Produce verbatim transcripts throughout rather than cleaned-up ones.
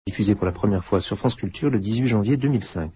Diffusé pour la première fois sur France Culture le dix-huit janvier deux mille cinq.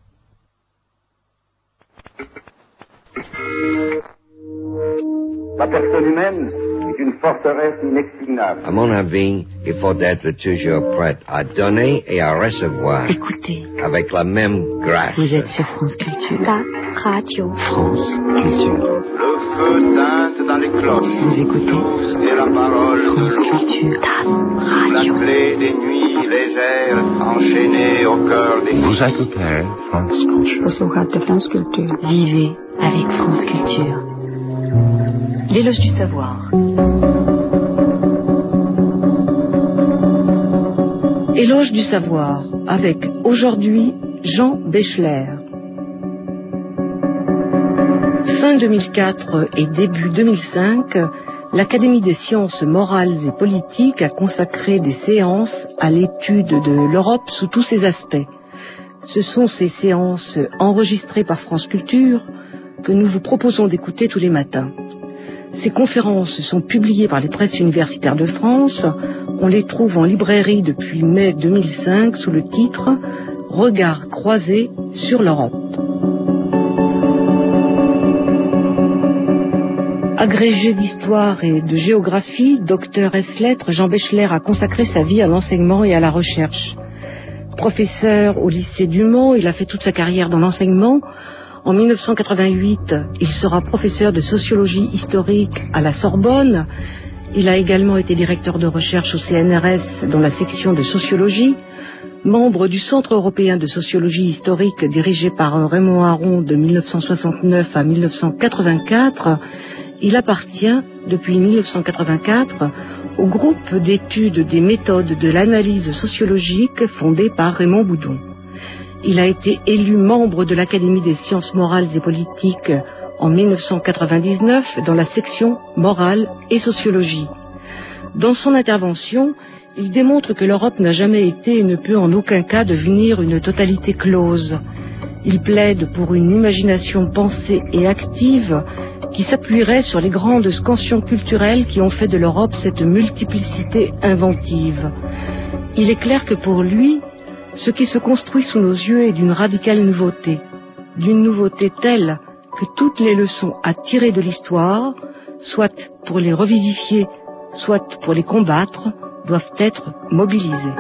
La personne humaine est une forteresse inexpugnable. À mon avis, il faut être toujours prêt à donner et à recevoir. Écoutez. Avec la même grâce. Vous êtes sur France Culture. La radio. France Culture. Le feu teinte dans les cloches. Vous écoutez. Douce est la parole France de l'eau. Culture. Das La Radio. clé des nuits légères enchaînées au cœur des Vous écoutez France Culture. Posloucháte France Culture. Vivez avec France Culture. L'éloge du savoir. Éloge du savoir, avec aujourd'hui Jean Béchler. Fin deux mille quatre et début deux mille cinq, l'Académie des sciences morales et politiques a consacré des séances à l'étude de l'Europe sous tous ses aspects. Ce sont ces séances enregistrées par France Culture que nous vous proposons d'écouter tous les matins. Ces conférences sont publiées par les presses universitaires de France. On les trouve en librairie depuis mai deux mille cinq sous le titre « Regard croisé sur l'Europe ». Agrégé d'histoire et de géographie, docteur ès-lettres, Jean Béchler a consacré sa vie à l'enseignement et à la recherche. Professeur au lycée du Mans, il a fait toute sa carrière dans l'enseignement. En mille neuf cent quatre-vingt-huit, il sera professeur de sociologie historique à la Sorbonne. Il a également été directeur de recherche au C N R S dans la section de sociologie, membre du Centre européen de sociologie historique dirigé par Raymond Aron de mille neuf cent soixante-neuf à mille neuf cent quatre-vingt-quatre. Il appartient, depuis mille neuf cent quatre-vingt-quatre, au groupe d'études des méthodes de l'analyse sociologique fondé par Raymond Boudon. Il a été élu membre de l'Académie des sciences morales et politiques en mille neuf cent quatre-vingt-dix-neuf dans la section morale et sociologie. Dans son intervention, il démontre que l'Europe n'a jamais été et ne peut en aucun cas devenir une totalité close. Il plaide pour une imagination pensée et active qui s'appuierait sur les grandes scansions culturelles qui ont fait de l'Europe cette multiplicité inventive. Il est clair que pour lui, ce qui se construit sous nos yeux est d'une radicale nouveauté, d'une nouveauté telle que toutes les leçons à tirer de l'histoire, soit pour les revivifier, soit pour les combattre, doivent être mobilisées.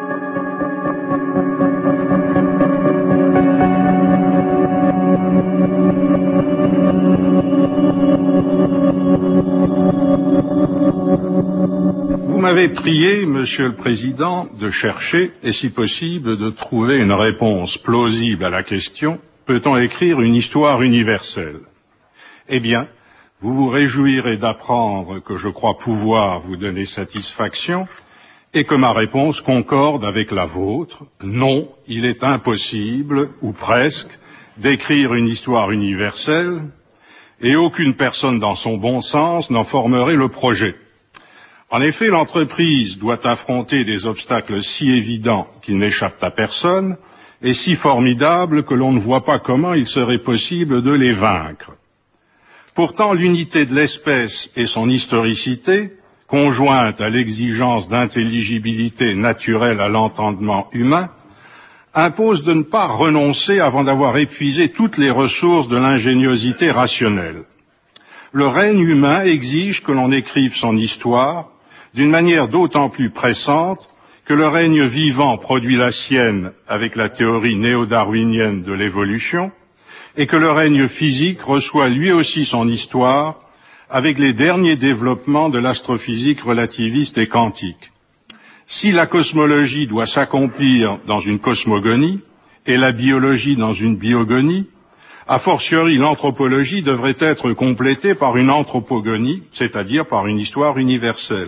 Vous m'avez prié, Monsieur le Président, de chercher, et si possible, de trouver une réponse plausible à la question « Peut-on écrire une histoire universelle ?» Eh bien, vous vous réjouirez d'apprendre que je crois pouvoir vous donner satisfaction et que ma réponse concorde avec la vôtre. Non, il est impossible, ou presque, d'écrire une histoire universelle et aucune personne dans son bon sens n'en formerait le projet. En effet, l'entreprise doit affronter des obstacles si évidents qu'ils n'échappent à personne et si formidables que l'on ne voit pas comment il serait possible de les vaincre. Pourtant, l'unité de l'espèce et son historicité, conjointe à l'exigence d'intelligibilité naturelle à l'entendement humain, imposent de ne pas renoncer avant d'avoir épuisé toutes les ressources de l'ingéniosité rationnelle. Le règne humain exige que l'on écrive son histoire d'une manière d'autant plus pressante que le règne vivant produit la sienne avec la théorie néo-darwinienne de l'évolution et que le règne physique reçoit lui aussi son histoire avec les derniers développements de l'astrophysique relativiste et quantique. Si la cosmologie doit s'accomplir dans une cosmogonie et la biologie dans une biogonie, a fortiori l'anthropologie devrait être complétée par une anthropogonie, c'est-à-dire par une histoire universelle.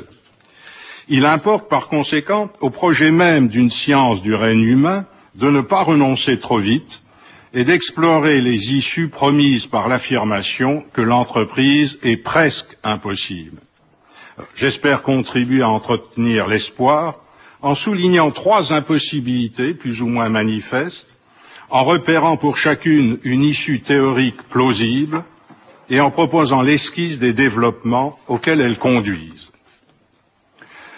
Il importe par conséquent au projet même d'une science du règne humain de ne pas renoncer trop vite et d'explorer les issues promises par l'affirmation que l'entreprise est presque impossible. J'espère contribuer à entretenir l'espoir en soulignant trois impossibilités plus ou moins manifestes, en repérant pour chacune une issue théorique plausible et en proposant l'esquisse des développements auxquels elles conduisent.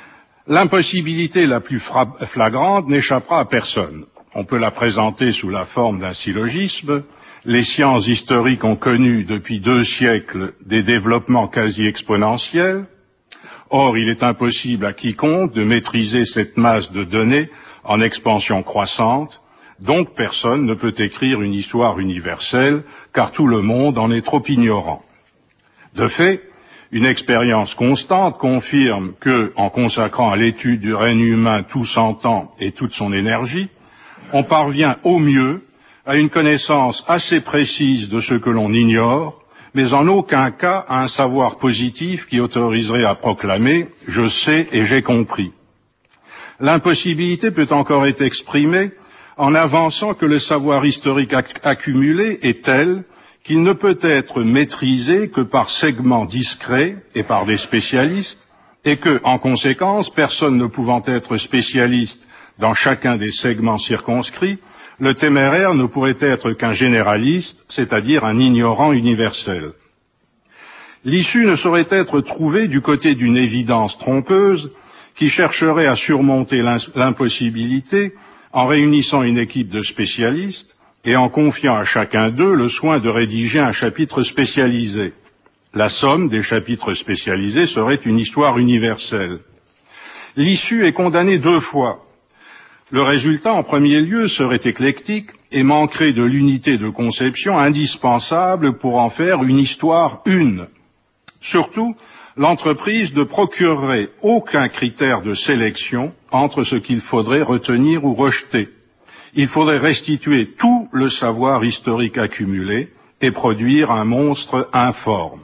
L'impossibilité la plus flagrante n'échappera à personne. On peut la présenter sous la forme d'un syllogisme. Les sciences historiques ont connu depuis deux siècles des développements quasi exponentiels. Or, il est impossible à quiconque de maîtriser cette masse de données en expansion croissante, donc personne ne peut écrire une histoire universelle, car tout le monde en est trop ignorant. De fait, une expérience constante confirme que, en consacrant à l'étude du règne humain tout son temps et toute son énergie, on parvient au mieux à une connaissance assez précise de ce que l'on ignore, mais en aucun cas à un savoir positif qui autoriserait à proclamer « je sais et j'ai compris ». L'impossibilité peut encore être exprimée en avançant que le savoir historique accumulé est tel qu'il ne peut être maîtrisé que par segments discrets et par des spécialistes, et que, en conséquence, personne ne pouvant être spécialiste dans chacun des segments circonscrits, le téméraire ne pourrait être qu'un généraliste, c'est-à-dire un ignorant universel. L'issue ne saurait être trouvée du côté d'une évidence trompeuse qui chercherait à surmonter l'impossibilité en réunissant une équipe de spécialistes et en confiant à chacun d'eux le soin de rédiger un chapitre spécialisé. La somme des chapitres spécialisés serait une histoire universelle. L'issue est condamnée deux fois. Le résultat, en premier lieu, serait éclectique et manquerait de l'unité de conception indispensable pour en faire une histoire une. Surtout, l'entreprise ne procurerait aucun critère de sélection entre ce qu'il faudrait retenir ou rejeter. Il faudrait restituer tout le savoir historique accumulé et produire un monstre informe.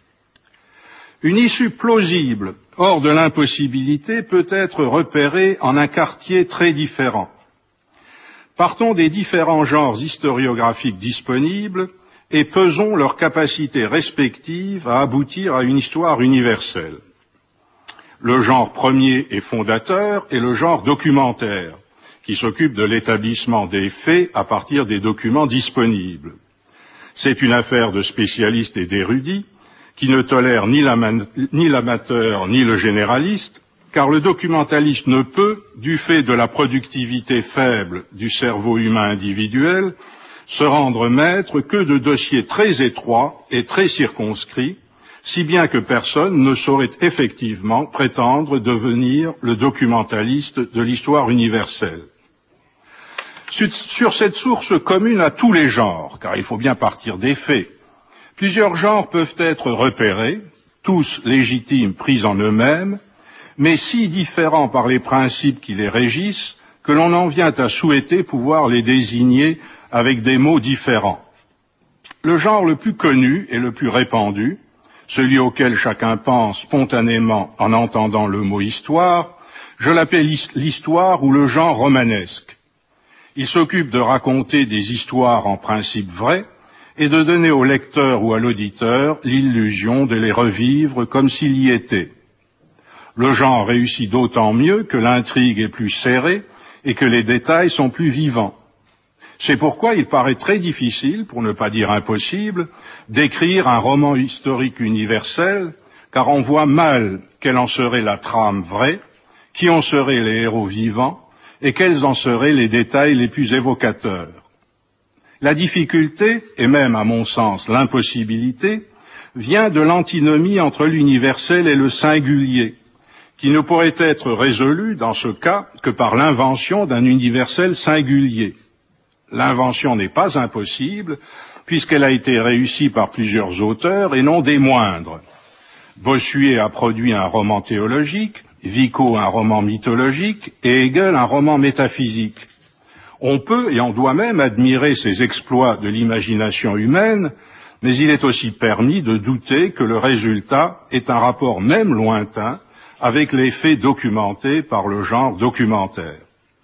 Une issue plausible, hors de l'impossibilité, peut être repérée en un quartier très différent. Partons des différents genres historiographiques disponibles et pesons leurs capacités respectives à aboutir à une histoire universelle. Le genre premier et fondateur est le genre documentaire, qui s'occupe de l'établissement des faits à partir des documents disponibles. C'est une affaire de spécialistes et d'érudits qui ne tolèrent ni l'amateur ni le généraliste, car le documentaliste ne peut, du fait de la productivité faible du cerveau humain individuel, se rendre maître que de dossiers très étroits et très circonscrits, si bien que personne ne saurait effectivement prétendre devenir le documentaliste de l'histoire universelle. Sur cette source commune à tous les genres, car il faut bien partir des faits, plusieurs genres peuvent être repérés, tous légitimes pris en eux-mêmes, mais si différents par les principes qui les régissent, que l'on en vient à souhaiter pouvoir les désigner avec des mots différents. Le genre le plus connu et le plus répandu, celui auquel chacun pense spontanément en entendant le mot histoire, je l'appelle l'histoire ou le genre romanesque. Il s'occupe de raconter des histoires en principe vraies et de donner au lecteur ou à l'auditeur l'illusion de les revivre comme s'il y était. Le genre réussit d'autant mieux que l'intrigue est plus serrée et que les détails sont plus vivants. C'est pourquoi il paraît très difficile, pour ne pas dire impossible, d'écrire un roman historique universel, car on voit mal quelle en serait la trame vraie, qui en seraient les héros vivants, et quels en seraient les détails les plus évocateurs. La difficulté, et même à mon sens l'impossibilité, vient de l'antinomie entre l'universel et le singulier, qui ne pourrait être résolue dans ce cas que par l'invention d'un universel singulier. L'invention n'est pas impossible, puisqu'elle a été réussie par plusieurs auteurs et non des moindres. Bossuet a produit un roman théologique, Vico un roman mythologique et Hegel un roman métaphysique. On peut et on doit même admirer ces exploits de l'imagination humaine, mais il est aussi permis de douter que le résultat ait un rapport même lointain avec les faits documentés par le genre documentaire.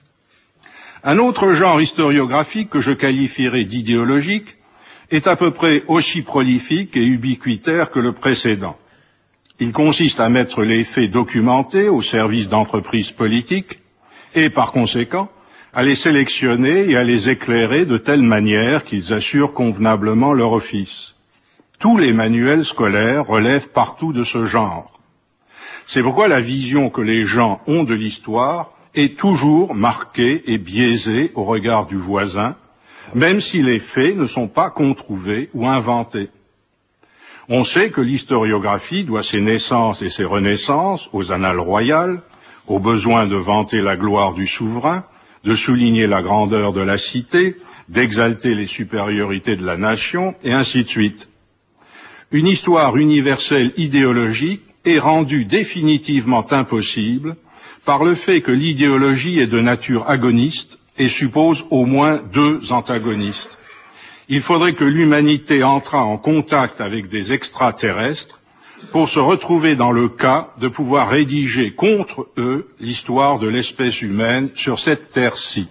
Un autre genre historiographique que je qualifierais d'idéologique est à peu près aussi prolifique et ubiquitaire que le précédent. Il consiste à mettre les faits documentés au service d'entreprises politiques et, par conséquent, à les sélectionner et à les éclairer de telle manière qu'ils assurent convenablement leur office. Tous les manuels scolaires relèvent partout de ce genre. C'est pourquoi la vision que les gens ont de l'histoire est toujours marquée et biaisée au regard du voisin, même si les faits ne sont pas controuvés ou inventés. On sait que l'historiographie doit ses naissances et ses renaissances aux annales royales, au besoin de vanter la gloire du souverain, de souligner la grandeur de la cité, d'exalter les supériorités de la nation, et ainsi de suite. Une histoire universelle idéologique est rendue définitivement impossible par le fait que l'idéologie est de nature agoniste et suppose au moins deux antagonistes. Il faudrait que l'humanité entrât en contact avec des extraterrestres pour se retrouver dans le cas de pouvoir rédiger contre eux l'histoire de l'espèce humaine sur cette terre-ci.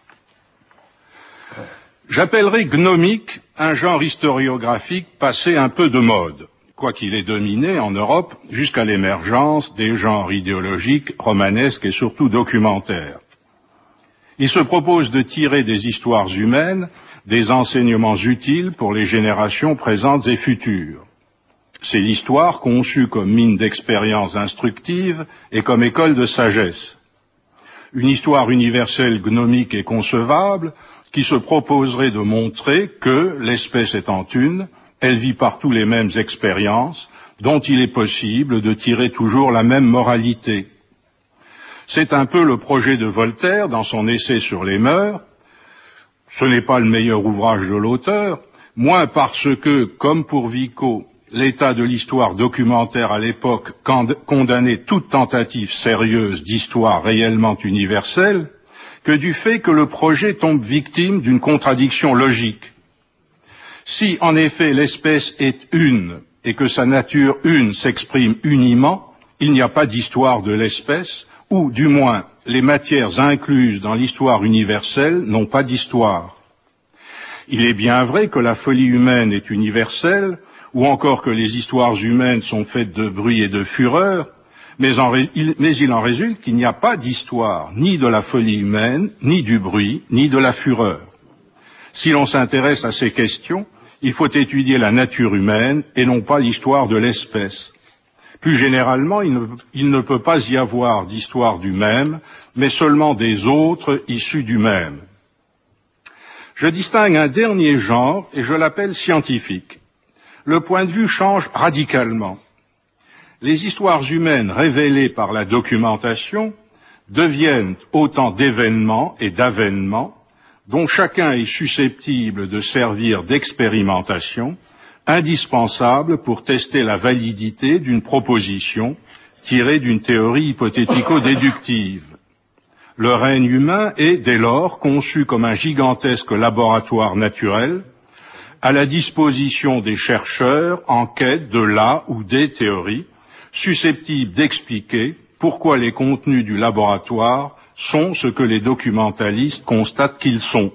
J'appellerai gnomique un genre historiographique passé un peu de mode, quoiqu'il ait dominé en Europe jusqu'à l'émergence des genres idéologiques romanesques et surtout documentaires. Il se propose de tirer des histoires humaines des enseignements utiles pour les générations présentes et futures. C'est l'histoire conçue comme mine d'expériences instructives et comme école de sagesse. Une histoire universelle gnomique et concevable qui se proposerait de montrer que, l'espèce étant une, elle vit partout les mêmes expériences dont il est possible de tirer toujours la même moralité. C'est un peu le projet de Voltaire dans son essai sur les mœurs. Ce n'est pas le meilleur ouvrage de l'auteur, moins parce que, comme pour Vico, l'état de l'histoire documentaire à l'époque condamnait toute tentative sérieuse d'histoire réellement universelle, que du fait que le projet tombe victime d'une contradiction logique. Si, en effet, l'espèce est une et que sa nature une s'exprime uniment, il n'y a pas d'histoire de l'espèce, ou, du moins, les matières incluses dans l'histoire universelle n'ont pas d'histoire. Il est bien vrai que la folie humaine est universelle, ou encore que les histoires humaines sont faites de bruit et de fureur, mais, en, mais il en résulte qu'il n'y a pas d'histoire, ni de la folie humaine, ni du bruit, ni de la fureur. Si l'on s'intéresse à ces questions, il faut étudier la nature humaine et non pas l'histoire de l'espèce. Plus généralement, il ne, il ne peut pas y avoir d'histoire du même, mais seulement des autres issus du même. Je distingue un dernier genre et je l'appelle scientifique. Le point de vue change radicalement. Les histoires humaines révélées par la documentation deviennent autant d'événements et d'avènements dont chacun est susceptible de servir d'expérimentation, indispensable pour tester la validité d'une proposition tirée d'une théorie hypothético-déductive. Le règne humain est, dès lors, conçu comme un gigantesque laboratoire naturel, à la disposition des chercheurs en quête de la ou des théories, susceptibles d'expliquer pourquoi les contenus du laboratoire sont ce que les documentalistes constatent qu'ils sont.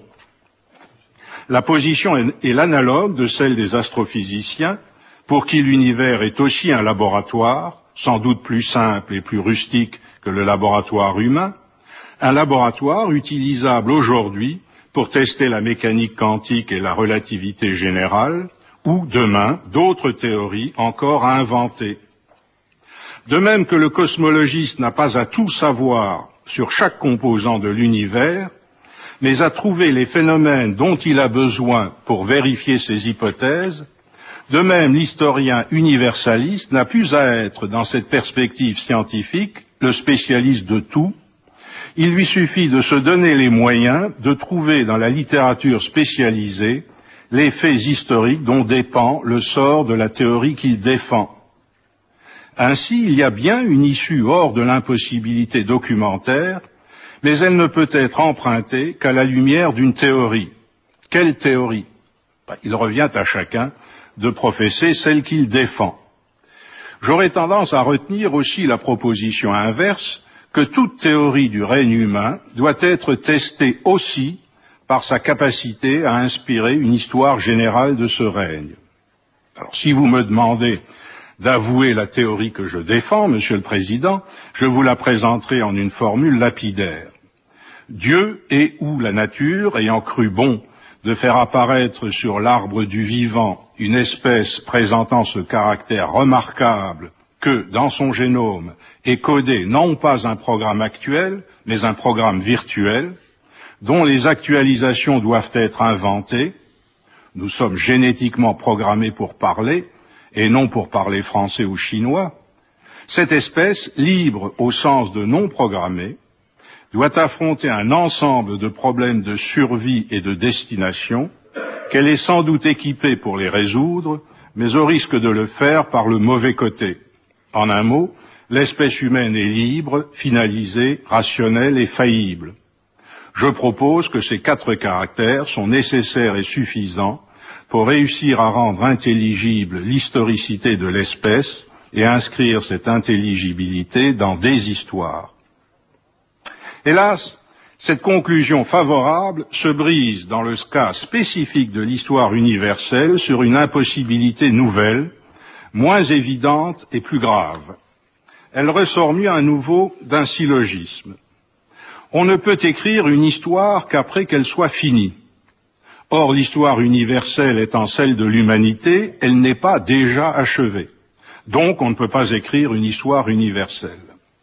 La position est l'analogue de celle des astrophysiciens, pour qui l'univers est aussi un laboratoire, sans doute plus simple et plus rustique que le laboratoire humain, un laboratoire utilisable aujourd'hui pour tester la mécanique quantique et la relativité générale, ou demain d'autres théories encore à inventer. De même que le cosmologiste n'a pas à tout savoir sur chaque composant de l'univers, mais à trouver les phénomènes dont il a besoin pour vérifier ses hypothèses, de même l'historien universaliste n'a plus à être, dans cette perspective scientifique, le spécialiste de tout. Il lui suffit de se donner les moyens de trouver dans la littérature spécialisée les faits historiques dont dépend le sort de la théorie qu'il défend. Ainsi, il y a bien une issue hors de l'impossibilité documentaire, mais elle ne peut être empruntée qu'à la lumière d'une théorie. Quelle théorie? Il revient à chacun de professer celle qu'il défend. J'aurais tendance à retenir aussi la proposition inverse que toute théorie du règne humain doit être testée aussi par sa capacité à inspirer une histoire générale de ce règne. Alors, si vous me demandez d'avouer la théorie que je défends, Monsieur le Président, je vous la présenterai en une formule lapidaire. Dieu et ou la nature, ayant cru bon de faire apparaître sur l'arbre du vivant une espèce présentant ce caractère remarquable que, dans son génome, est codé non pas un programme actuel, mais un programme virtuel, dont les actualisations doivent être inventées. Nous sommes génétiquement programmés pour parler, et non pour parler français ou chinois. Cette espèce, libre au sens de non programmée, doit affronter un ensemble de problèmes de survie et de destination, qu'elle est sans doute équipée pour les résoudre, mais au risque de le faire par le mauvais côté. En un mot, l'espèce humaine est libre, finalisée, rationnelle et faillible. Je propose que ces quatre caractères sont nécessaires et suffisants pour réussir à rendre intelligible l'historicité de l'espèce et inscrire cette intelligibilité dans des histoires. Hélas, cette conclusion favorable se brise dans le cas spécifique de l'histoire universelle sur une impossibilité nouvelle, moins évidente et plus grave. Elle ressort mieux à nouveau d'un syllogisme. On ne peut écrire une histoire qu'après qu'elle soit finie. Or, l'histoire universelle étant celle de l'humanité, elle n'est pas déjà achevée. Donc, on ne peut pas écrire une histoire universelle.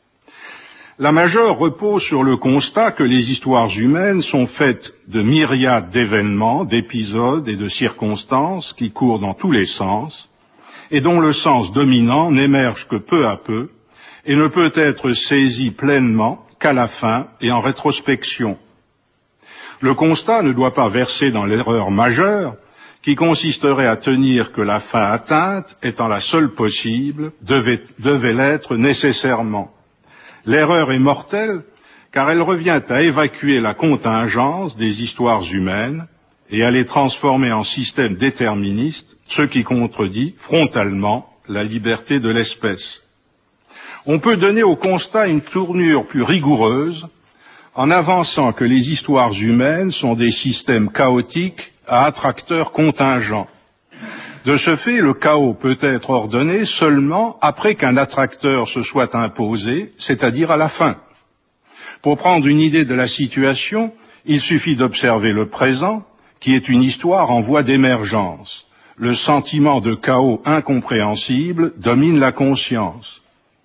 La majeure repose sur le constat que les histoires humaines sont faites de myriades d'événements, d'épisodes et de circonstances qui courent dans tous les sens, et dont le sens dominant n'émerge que peu à peu, et ne peut être saisi pleinement qu'à la fin et en rétrospection. Le constat ne doit pas verser dans l'erreur majeure qui consisterait à tenir que la fin atteinte, étant la seule possible, devait, devait l'être nécessairement. L'erreur est mortelle car elle revient à évacuer la contingence des histoires humaines et à les transformer en système déterministe, ce qui contredit frontalement la liberté de l'espèce. On peut donner au constat une tournure plus rigoureuse en avançant que les histoires humaines sont des systèmes chaotiques à attracteurs contingents. De ce fait, le chaos peut être ordonné seulement après qu'un attracteur se soit imposé, c'est-à-dire à la fin. Pour prendre une idée de la situation, il suffit d'observer le présent, qui est une histoire en voie d'émergence. Le sentiment de chaos incompréhensible domine la conscience.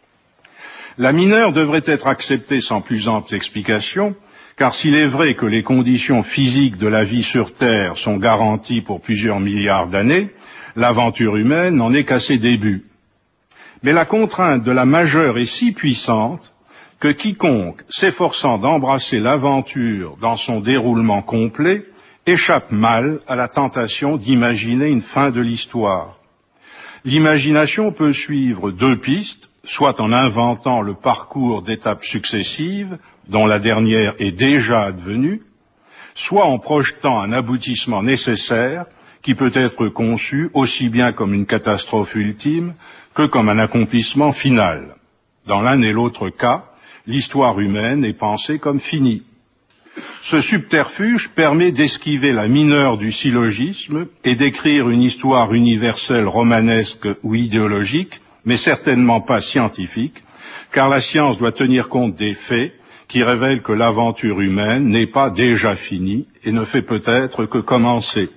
La mineure devrait être acceptée sans plus ample explication, car s'il est vrai que les conditions physiques de la vie sur Terre sont garanties pour plusieurs milliards d'années, l'aventure humaine n'en est qu'à ses débuts. Mais la contrainte de la majeure est si puissante que quiconque, s'efforçant d'embrasser l'aventure dans son déroulement complet, échappe mal à la tentation d'imaginer une fin de l'histoire. L'imagination peut suivre deux pistes, soit en inventant le parcours d'étapes successives, dont la dernière est déjà advenue, soit en projetant un aboutissement nécessaire qui peut être conçu aussi bien comme une catastrophe ultime que comme un accomplissement final. Dans l'un et l'autre cas, l'histoire humaine est pensée comme finie. Ce subterfuge permet d'esquiver la mineure du syllogisme et d'écrire une histoire universelle romanesque ou idéologique, mais certainement pas scientifique, car la science doit tenir compte des faits qui révèlent que l'aventure humaine n'est pas déjà finie et ne fait peut-être que commencer.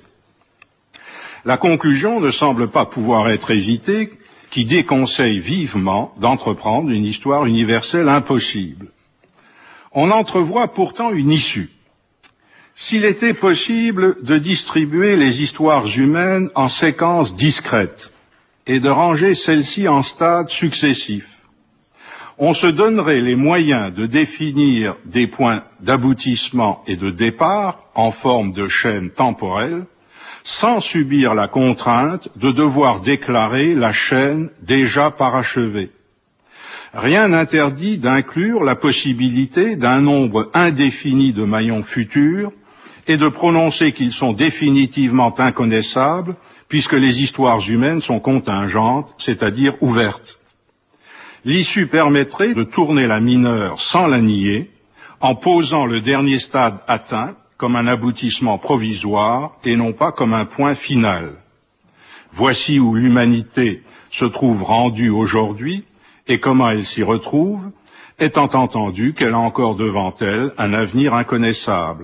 La conclusion ne semble pas pouvoir être évitée, qui déconseille vivement d'entreprendre une histoire universelle impossible. On entrevoit pourtant une issue. S'il était possible de distribuer les histoires humaines en séquences discrètes et de ranger celles-ci en stades successifs, on se donnerait les moyens de définir des points d'aboutissement et de départ en forme de chaîne temporelle, sans subir la contrainte de devoir déclarer la chaîne déjà parachevée. Rien n'interdit d'inclure la possibilité d'un nombre indéfini de maillons futurs et de prononcer qu'ils sont définitivement inconnaissables puisque les histoires humaines sont contingentes, c'est-à-dire ouvertes. L'issue permettrait de tourner la mineure sans la nier en posant le dernier stade atteint comme un aboutissement provisoire et non pas comme un point final. Voici où l'humanité se trouve rendue aujourd'hui et comment elle s'y retrouve, étant entendu qu'elle a encore devant elle un avenir inconnaissable.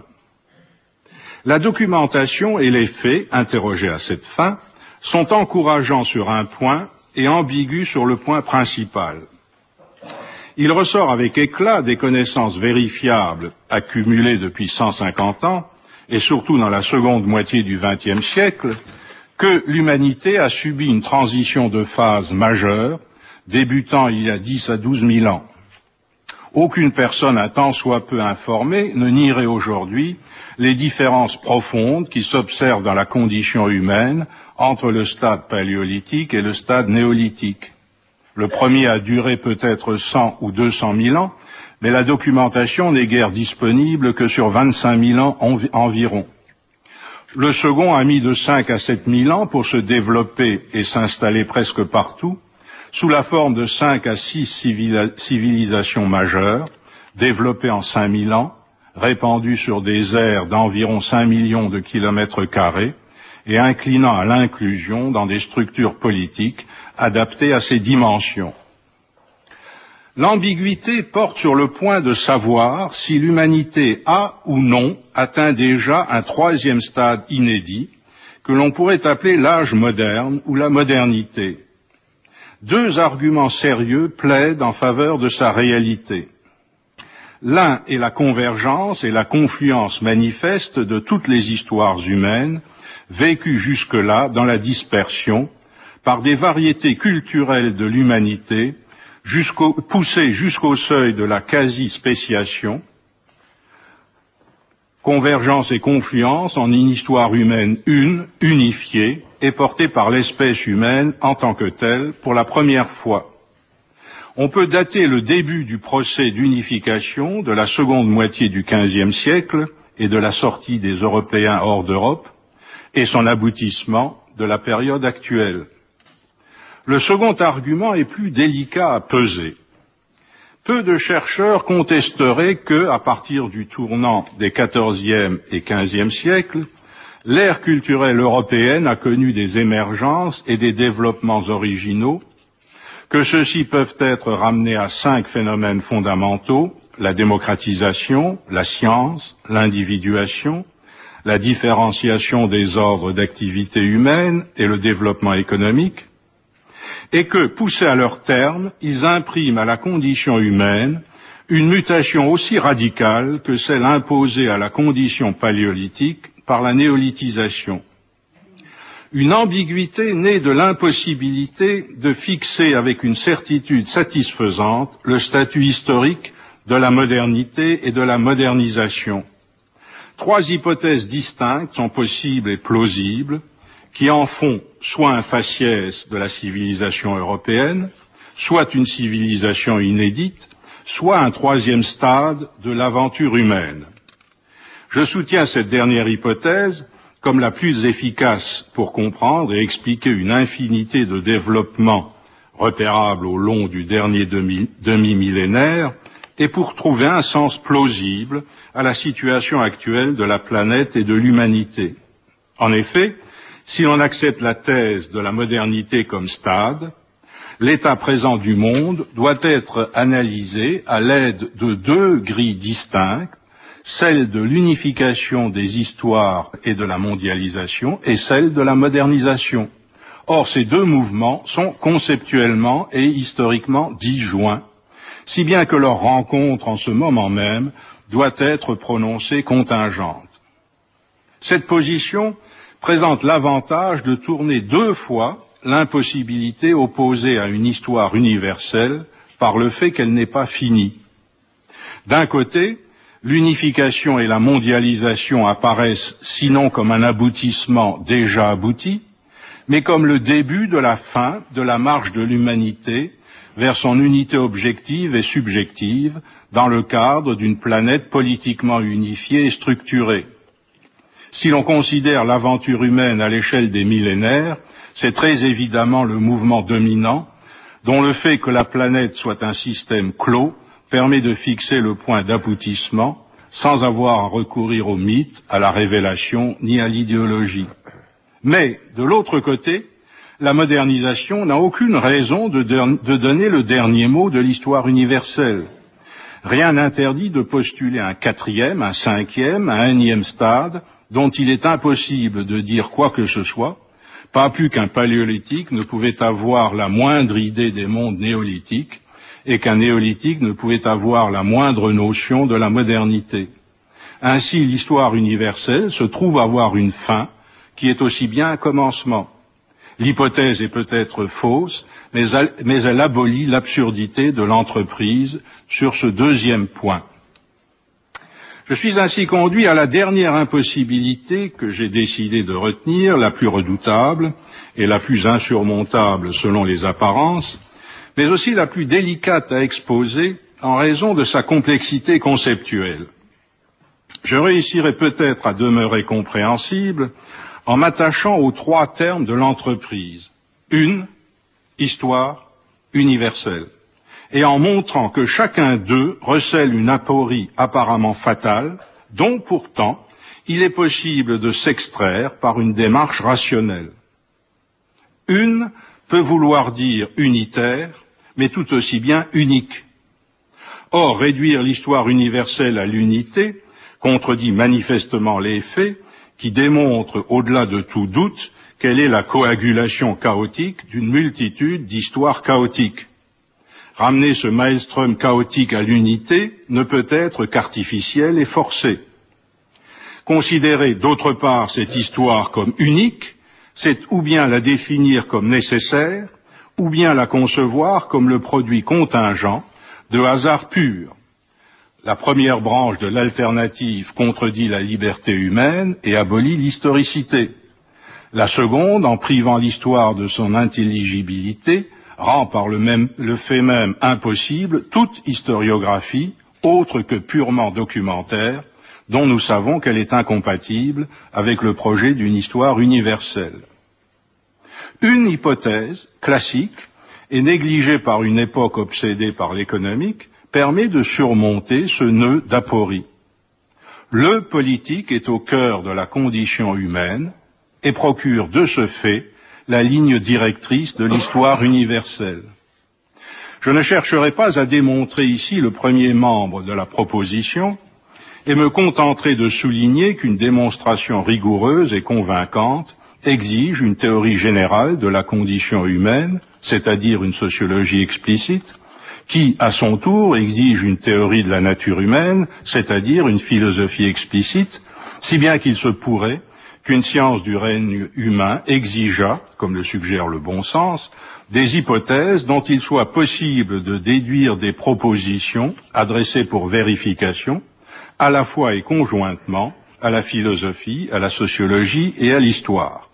La documentation et les faits, interrogés à cette fin, sont encourageants sur un point et ambigu sur le point principal. Il ressort avec éclat des connaissances vérifiables accumulées depuis cent cinquante ans, et surtout dans la seconde moitié du vingtième siècle, que l'humanité a subi une transition de phase majeure, débutant il y a dix à douze mille ans. Aucune personne un tant soit peu informée ne nierait aujourd'hui les différences profondes qui s'observent dans la condition humaine entre le stade paléolithique et le stade néolithique. Le premier a duré peut-être cent ou deux cent mille ans, mais la documentation n'est guère disponible que sur vingt-cinq mille ans env- environ. Le second a mis de cinq à sept mille ans pour se développer et s'installer presque partout, sous la forme de cinq à six civilisations majeures, développées en cinq mille ans, répandues sur des aires d'environ cinq millions de kilomètres carrés, et inclinant à l'inclusion dans des structures politiques adaptées à ces dimensions. L'ambiguïté porte sur le point de savoir si l'humanité a ou non atteint déjà un troisième stade inédit que l'on pourrait appeler l'âge moderne ou la modernité. Deux arguments sérieux plaident en faveur de sa réalité. L'un est la convergence et la confluence manifeste de toutes les histoires humaines vécues jusque-là dans la dispersion par des variétés culturelles de l'humanité jusqu'au, poussées jusqu'au seuil de la quasi-spéciation, convergence et confluence en une histoire humaine une, unifiée, et portée par l'espèce humaine en tant que telle pour la première fois. On peut dater le début du procès d'unification de la seconde moitié du quinzième siècle et de la sortie des Européens hors d'Europe, et son aboutissement de la période actuelle. Le second argument est plus délicat à peser. Peu de chercheurs contesteraient que, à partir du tournant des quatorzième et quinzième siècles, l'ère culturelle européenne a connu des émergences et des développements originaux, que ceux-ci peuvent être ramenés à cinq phénomènes fondamentaux: la démocratisation, la science, l'individuation, la différenciation des ordres d'activité humaine et le développement économique, et que, poussés à leur terme, ils impriment à la condition humaine une mutation aussi radicale que celle imposée à la condition paléolithique par la néolithisation. Une ambiguïté née de l'impossibilité de fixer avec une certitude satisfaisante le statut historique de la modernité et de la modernisation. Trois hypothèses distinctes sont possibles et plausibles, qui en font soit un faciès de la civilisation européenne, soit une civilisation inédite, soit un troisième stade de l'aventure humaine. Je soutiens cette dernière hypothèse comme la plus efficace pour comprendre et expliquer une infinité de développements repérables au long du dernier demi, demi-millénaire et pour trouver un sens plausible à la situation actuelle de la planète et de l'humanité. En effet, si l'on accepte la thèse de la modernité comme stade, l'état présent du monde doit être analysé à l'aide de deux grilles distinctes, celle de l'unification des histoires et de la mondialisation et celle de la modernisation. Or, ces deux mouvements sont conceptuellement et historiquement disjoints, si bien que leur rencontre en ce moment même doit être prononcée contingente. Cette position présente l'avantage de tourner deux fois l'impossibilité opposée à une histoire universelle par le fait qu'elle n'est pas finie. D'un côté, l'unification et la mondialisation apparaissent sinon comme un aboutissement déjà abouti, mais comme le début de la fin de la marche de l'humanité vers son unité objective et subjective dans le cadre d'une planète politiquement unifiée et structurée. Si l'on considère l'aventure humaine à l'échelle des millénaires, c'est très évidemment le mouvement dominant, dont le fait que la planète soit un système clos permet de fixer le point d'aboutissement sans avoir à recourir au mythe, à la révélation ni à l'idéologie. Mais, de l'autre côté, la modernisation n'a aucune raison de, de donner le dernier mot de l'histoire universelle. Rien n'interdit de postuler un quatrième, un cinquième, un énième stade dont il est impossible de dire quoi que ce soit, Pas plus qu'un paléolithique ne pouvait avoir la moindre idée des mondes néolithiques et qu'un néolithique ne pouvait avoir la moindre notion de la modernité. Ainsi, l'histoire universelle se trouve avoir une fin qui est aussi bien un commencement. L'hypothèse est peut-être fausse, mais elle, mais elle abolit l'absurdité de l'entreprise sur ce deuxième point. Je suis ainsi conduit à la dernière impossibilité que j'ai décidé de retenir, la plus redoutable et la plus insurmontable selon les apparences, mais aussi la plus délicate à exposer en raison de sa complexité conceptuelle. Je réussirai peut-être à demeurer compréhensible en m'attachant aux trois termes de l'entreprise. Une, histoire universelle. Et en montrant que chacun d'eux recèle une aporie apparemment fatale, dont pourtant il est possible de s'extraire par une démarche rationnelle. Une peut vouloir dire unitaire, mais tout aussi bien unique. Or, réduire l'histoire universelle à l'unité contredit manifestement les faits qui démontrent, au-delà de tout doute, quelle est la coagulation chaotique d'une multitude d'histoires chaotiques. Ramener ce maelstrom chaotique à l'unité ne peut être qu'artificiel et forcé. Considérer d'autre part cette histoire comme unique, c'est ou bien la définir comme nécessaire, ou bien la concevoir comme le produit contingent de hasard pur. La première branche de l'alternative contredit la liberté humaine et abolit l'historicité. La seconde, en privant l'histoire de son intelligibilité, rend par le, même, le fait même impossible toute historiographie autre que purement documentaire, dont nous savons qu'elle est incompatible avec le projet d'une histoire universelle. Une hypothèse classique et négligée par une époque obsédée par l'économique permet de surmonter ce nœud d'aporie. Le politique est au cœur de la condition humaine et procure de ce fait la ligne directrice de l'histoire universelle. Je ne chercherai pas à démontrer ici le premier membre de la proposition et me contenterai de souligner qu'une démonstration rigoureuse et convaincante exige une théorie générale de la condition humaine, c'est-à-dire une sociologie explicite, qui, à son tour, exige une théorie de la nature humaine, c'est-à-dire une philosophie explicite, si bien qu'il se pourrait qu'une science du règne humain exigeât, comme le suggère le bon sens, des hypothèses dont il soit possible de déduire des propositions adressées pour vérification, à la fois et conjointement, à la philosophie, à la sociologie et à l'histoire.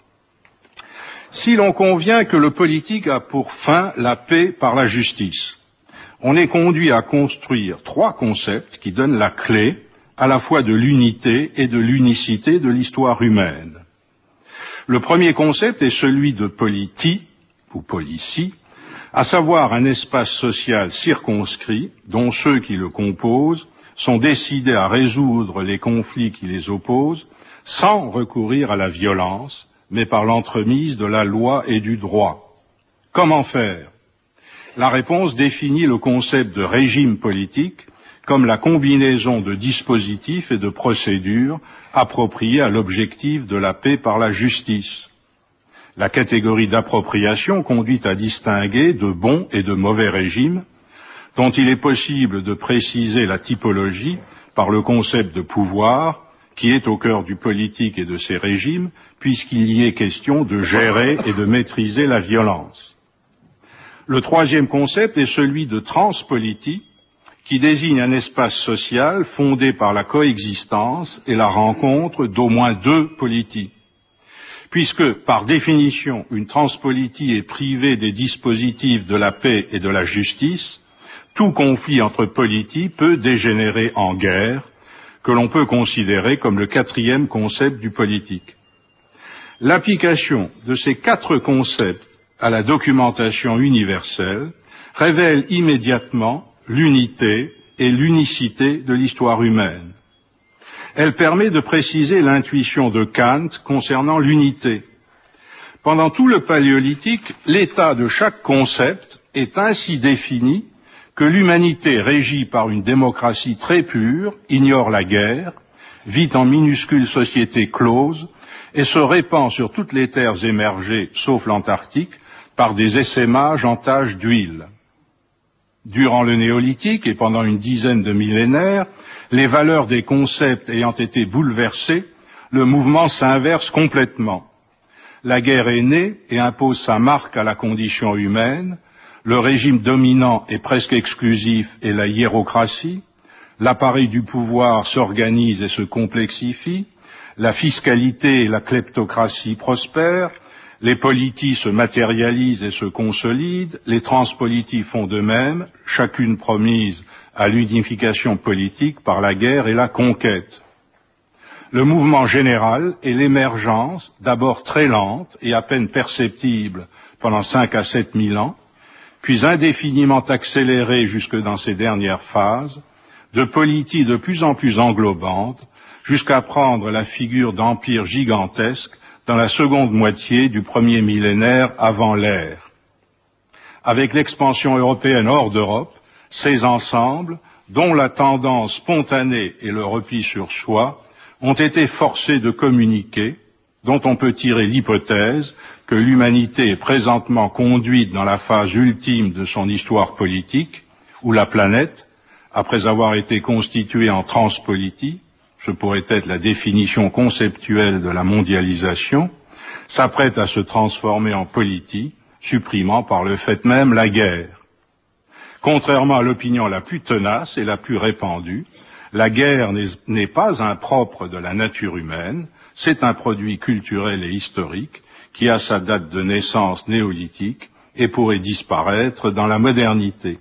Si l'on convient que le politique a pour fin la paix par la justice, on est conduit à construire trois concepts qui donnent la clé à la fois de l'unité et de l'unicité de l'histoire humaine. Le premier concept est celui de politi, ou politie, à savoir un espace social circonscrit dont ceux qui le composent sont décidés à résoudre les conflits qui les opposent sans recourir à la violence, mais par l'entremise de la loi et du droit. Comment faire ? La réponse définit le concept de régime politique comme la combinaison de dispositifs et de procédures appropriés à l'objectif de la paix par la justice. La catégorie d'appropriation conduit à distinguer de bons et de mauvais régimes, dont il est possible de préciser la typologie par le concept de pouvoir, qui est au cœur du politique et de ses régimes, puisqu'il y est question de gérer et de maîtriser la violence. Le troisième concept est celui de transpolitie, qui désigne un espace social fondé par la coexistence et la rencontre d'au moins deux polities. Puisque, par définition, une transpolitie est privée des dispositifs de la paix et de la justice, tout conflit entre polities peut dégénérer en guerre, que l'on peut considérer comme le quatrième concept du politique. L'application de ces quatre concepts à la documentation universelle révèle immédiatement l'unité et l'unicité de l'histoire humaine. Elle permet de préciser l'intuition de Kant concernant l'unité. Pendant tout le Paléolithique, l'état de chaque concept est ainsi défini que l'humanité régie par une démocratie très pure ignore la guerre, vit en minuscules sociétés closes et se répand sur toutes les terres émergées, sauf l'Antarctique, par des essaimages en taches d'huile. Durant le néolithique et pendant une dizaine de millénaires, les valeurs des concepts ayant été bouleversées, le mouvement s'inverse complètement. La guerre est née et impose sa marque à la condition humaine, le régime dominant est presque exclusif et la hiérocratie, l'appareil du pouvoir s'organise et se complexifie, la fiscalité et la kleptocratie prospèrent, les polities se matérialisent et se consolident, les transpolities font de même, chacune promise à l'unification politique par la guerre et la conquête. Le mouvement général est l'émergence, d'abord très lente et à peine perceptible pendant cinq à sept mille ans, puis indéfiniment accélérée jusque dans ses dernières phases, de polities de plus en plus englobantes, jusqu'à prendre la figure d'empires gigantesques dans la seconde moitié du premier millénaire avant l'ère. Avec l'expansion européenne hors d'Europe, ces ensembles, dont la tendance spontanée et le repli sur soi, ont été forcés de communiquer, dont on peut tirer l'hypothèse que l'humanité est présentement conduite dans la phase ultime de son histoire politique, où la planète, après avoir été constituée en transpolitie, ce pourrait être la définition conceptuelle de la mondialisation, s'apprête à se transformer en politie, supprimant par le fait même la guerre. Contrairement à l'opinion la plus tenace et la plus répandue, la guerre n'est pas un propre de la nature humaine, c'est un produit culturel et historique qui a sa date de naissance néolithique et pourrait disparaître dans la modernité.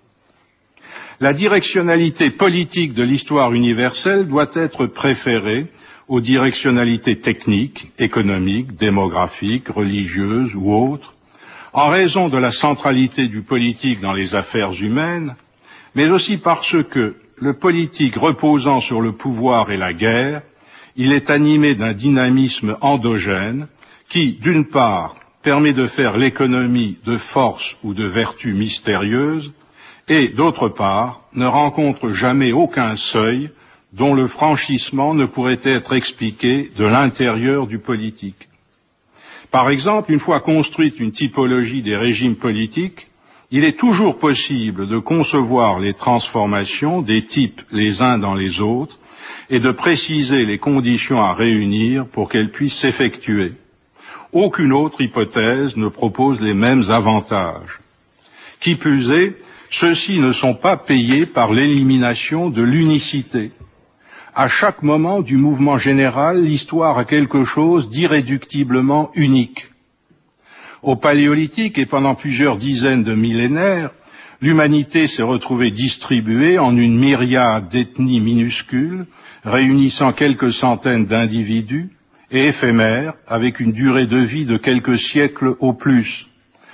La directionnalité politique de l'histoire universelle doit être préférée aux directionnalités techniques, économiques, démographiques, religieuses ou autres, en raison de la centralité du politique dans les affaires humaines, mais aussi parce que, le politique reposant sur le pouvoir et la guerre, il est animé d'un dynamisme endogène qui, d'une part, permet de faire l'économie de force ou de vertu mystérieuse, et, d'autre part, ne rencontre jamais aucun seuil dont le franchissement ne pourrait être expliqué de l'intérieur du politique. Par exemple, une fois construite une typologie des régimes politiques, il est toujours possible de concevoir les transformations des types les uns dans les autres et de préciser les conditions à réunir pour qu'elles puissent s'effectuer. Aucune autre hypothèse ne propose les mêmes avantages. Qui plus est, ceux-ci ne sont pas payés par l'élimination de l'unicité. À chaque moment du mouvement général, l'histoire a quelque chose d'irréductiblement unique. Au Paléolithique et pendant plusieurs dizaines de millénaires, l'humanité s'est retrouvée distribuée en une myriade d'ethnies minuscules, réunissant quelques centaines d'individus, et éphémères, avec une durée de vie de quelques siècles au plus.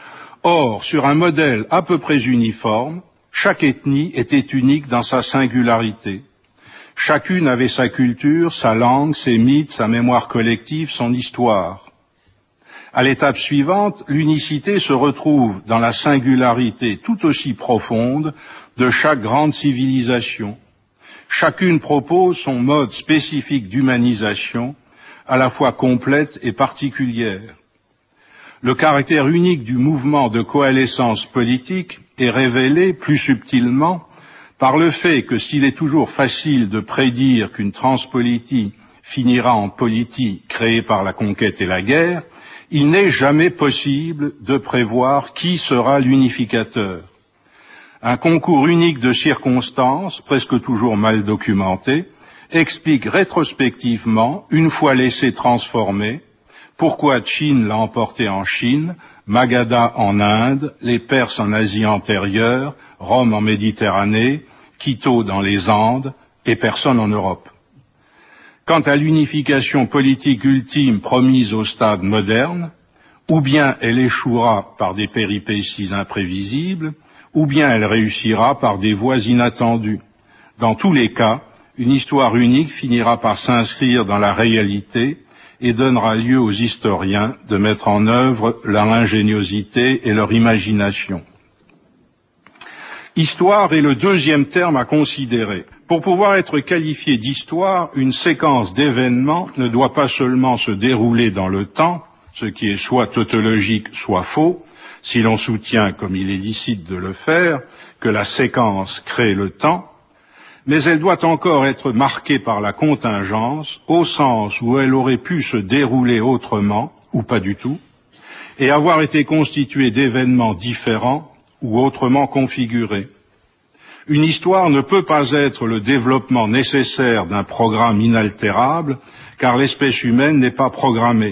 Or, sur un modèle à peu près uniforme, chaque ethnie était unique dans sa singularité. Chacune avait sa culture, sa langue, ses mythes, sa mémoire collective, son histoire. À l'étape suivante, l'unicité se retrouve dans la singularité tout aussi profonde de chaque grande civilisation. Chacune propose son mode spécifique d'humanisation, à la fois complète et particulière. Le caractère unique du mouvement de coalescence politique est révélé plus subtilement par le fait que s'il est toujours facile de prédire qu'une transpolitie finira en politie créée par la conquête et la guerre, il n'est jamais possible de prévoir qui sera l'unificateur. Un concours unique de circonstances, presque toujours mal documenté, explique rétrospectivement, une fois laissé transformer, pourquoi Qin l'a emporté en Chine, Magadha en Inde, les Perses en Asie antérieure, Rome en Méditerranée, Quito dans les Andes et personne en Europe. Quant à l'unification politique ultime promise au stade moderne, ou bien elle échouera par des péripéties imprévisibles, ou bien elle réussira par des voies inattendues. Dans tous les cas, une histoire unique finira par s'inscrire dans la réalité et donnera lieu aux historiens de mettre en œuvre leur ingéniosité et leur imagination. Histoire est le deuxième terme à considérer. Pour pouvoir être qualifié d'histoire, une séquence d'événements ne doit pas seulement se dérouler dans le temps, ce qui est soit tautologique, soit faux, si l'on soutient, comme il est licite de le faire, que la séquence crée le temps, mais elle doit encore être marquée par la contingence, au sens où elle aurait pu se dérouler autrement, ou pas du tout, et avoir été constituée d'événements différents ou autrement configurés. Une histoire ne peut pas être le développement nécessaire d'un programme inaltérable, car l'espèce humaine n'est pas programmée.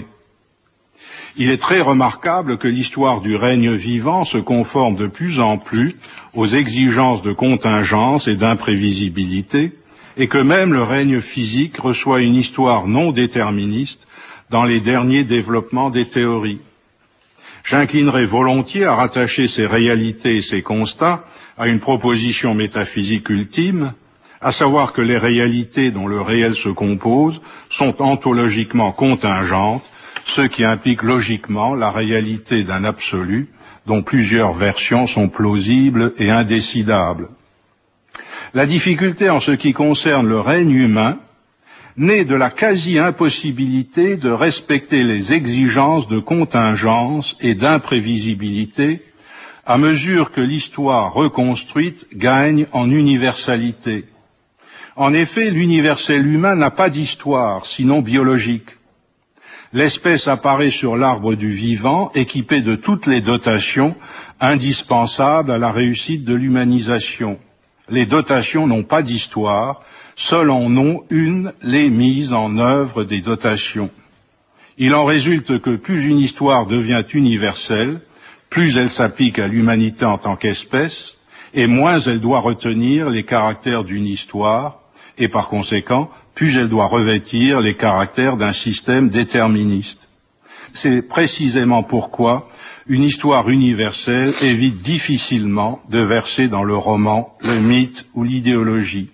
Il est très remarquable que l'histoire du règne vivant se conforme de plus en plus aux exigences de contingence et d'imprévisibilité, et que même le règne physique reçoit une histoire non déterministe dans les derniers développements des théories. J'inclinerai volontiers à rattacher ces réalités et ces constats à une proposition métaphysique ultime, à savoir que les réalités dont le réel se compose sont ontologiquement contingentes, ce qui implique logiquement la réalité d'un absolu dont plusieurs versions sont plausibles et indécidables. La difficulté en ce qui concerne le règne humain naît de la quasi-impossibilité de respecter les exigences de contingence et d'imprévisibilité à mesure que l'histoire reconstruite gagne en universalité. En effet, l'universel humain n'a pas d'histoire, sinon biologique. L'espèce apparaît sur l'arbre du vivant, équipée de toutes les dotations indispensables à la réussite de l'humanisation. Les dotations n'ont pas d'histoire, seules en ont une, les mises en œuvre des dotations. Il en résulte que plus une histoire devient universelle, plus elle s'applique à l'humanité en tant qu'espèce, et moins elle doit retenir les caractères d'une histoire, et par conséquent, plus elle doit revêtir les caractères d'un système déterministe. C'est précisément pourquoi une histoire universelle évite difficilement de verser dans le roman, le mythe ou l'idéologie.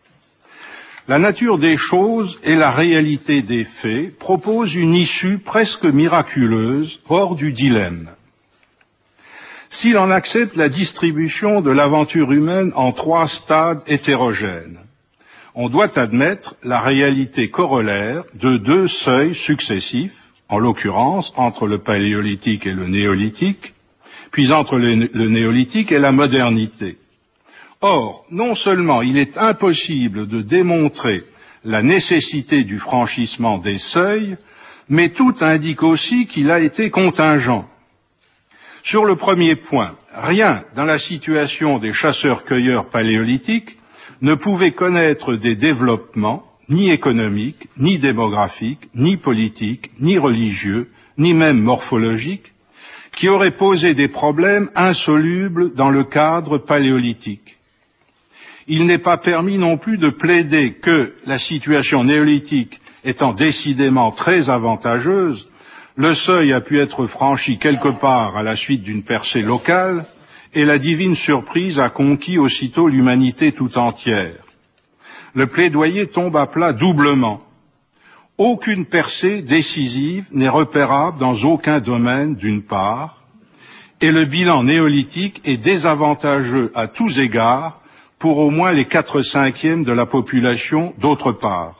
La nature des choses et la réalité des faits proposent une issue presque miraculeuse hors du dilemme. Si l'on accepte la distribution de l'aventure humaine en trois stades hétérogènes, on doit admettre la réalité corollaire de deux seuils successifs, en l'occurrence entre le paléolithique et le néolithique, puis entre le, le néolithique et la modernité. Or, non seulement il est impossible de démontrer la nécessité du franchissement des seuils, mais tout indique aussi qu'il a été contingent. Sur le premier point, rien dans la situation des chasseurs-cueilleurs paléolithiques ne pouvait connaître des développements ni économiques, ni démographiques, ni politiques, ni religieux, ni même morphologiques, qui auraient posé des problèmes insolubles dans le cadre paléolithique. Il n'est pas permis non plus de plaider que, la situation néolithique étant décidément très avantageuse, le seuil a pu être franchi quelque part à la suite d'une percée locale, et la divine surprise a conquis aussitôt l'humanité tout entière. Le plaidoyer tombe à plat doublement. Aucune percée décisive n'est repérable dans aucun domaine, d'une part, et le bilan néolithique est désavantageux à tous égards pour au moins les quatre cinquièmes de la population, d'autre part.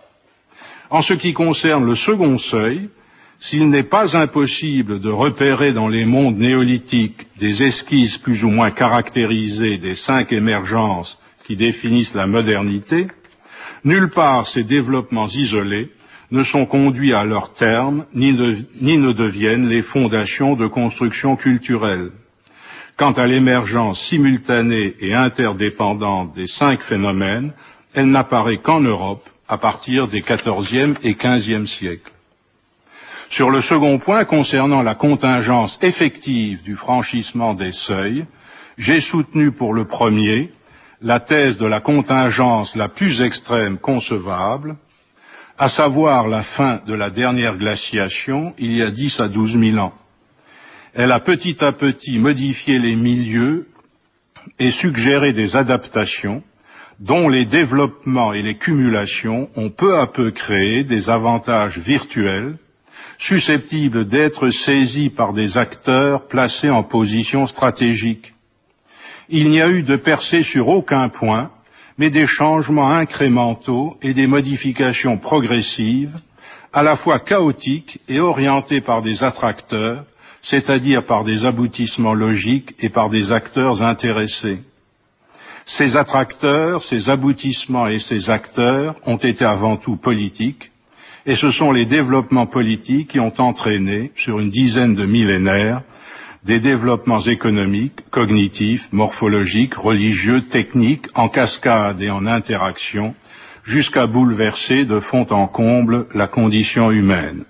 En ce qui concerne le second seuil, s'il n'est pas impossible de repérer dans les mondes néolithiques des esquisses plus ou moins caractérisées des cinq émergences qui définissent la modernité, nulle part ces développements isolés ne sont conduits à leur terme, ni ne, ni ne deviennent les fondations de construction culturelle. Quant à l'émergence simultanée et interdépendante des cinq phénomènes, elle n'apparaît qu'en Europe à partir des quatorzième et quinzième siècles. Sur le second point, concernant la contingence effective du franchissement des seuils, j'ai soutenu pour le premier la thèse de la contingence la plus extrême concevable, à savoir la fin de la dernière glaciation il y a dix à douze mille ans. Elle a petit à petit modifié les milieux et suggéré des adaptations dont les développements et les cumulations ont peu à peu créé des avantages virtuels susceptibles d'être saisis par des acteurs placés en position stratégique. il n'y a eu de percée sur aucun point, mais des changements incrémentaux et des modifications progressives, à la fois chaotiques et orientées par des attracteurs, c'est-à-dire par des aboutissements logiques et par des acteurs intéressés. Ces attracteurs, ces aboutissements et ces acteurs ont été avant tout politiques, et ce sont les développements politiques qui ont entraîné, sur une dizaine de millénaires, des développements économiques, cognitifs, morphologiques, religieux, techniques, en cascade et en interaction, jusqu'à bouleverser de fond en comble la condition humaine.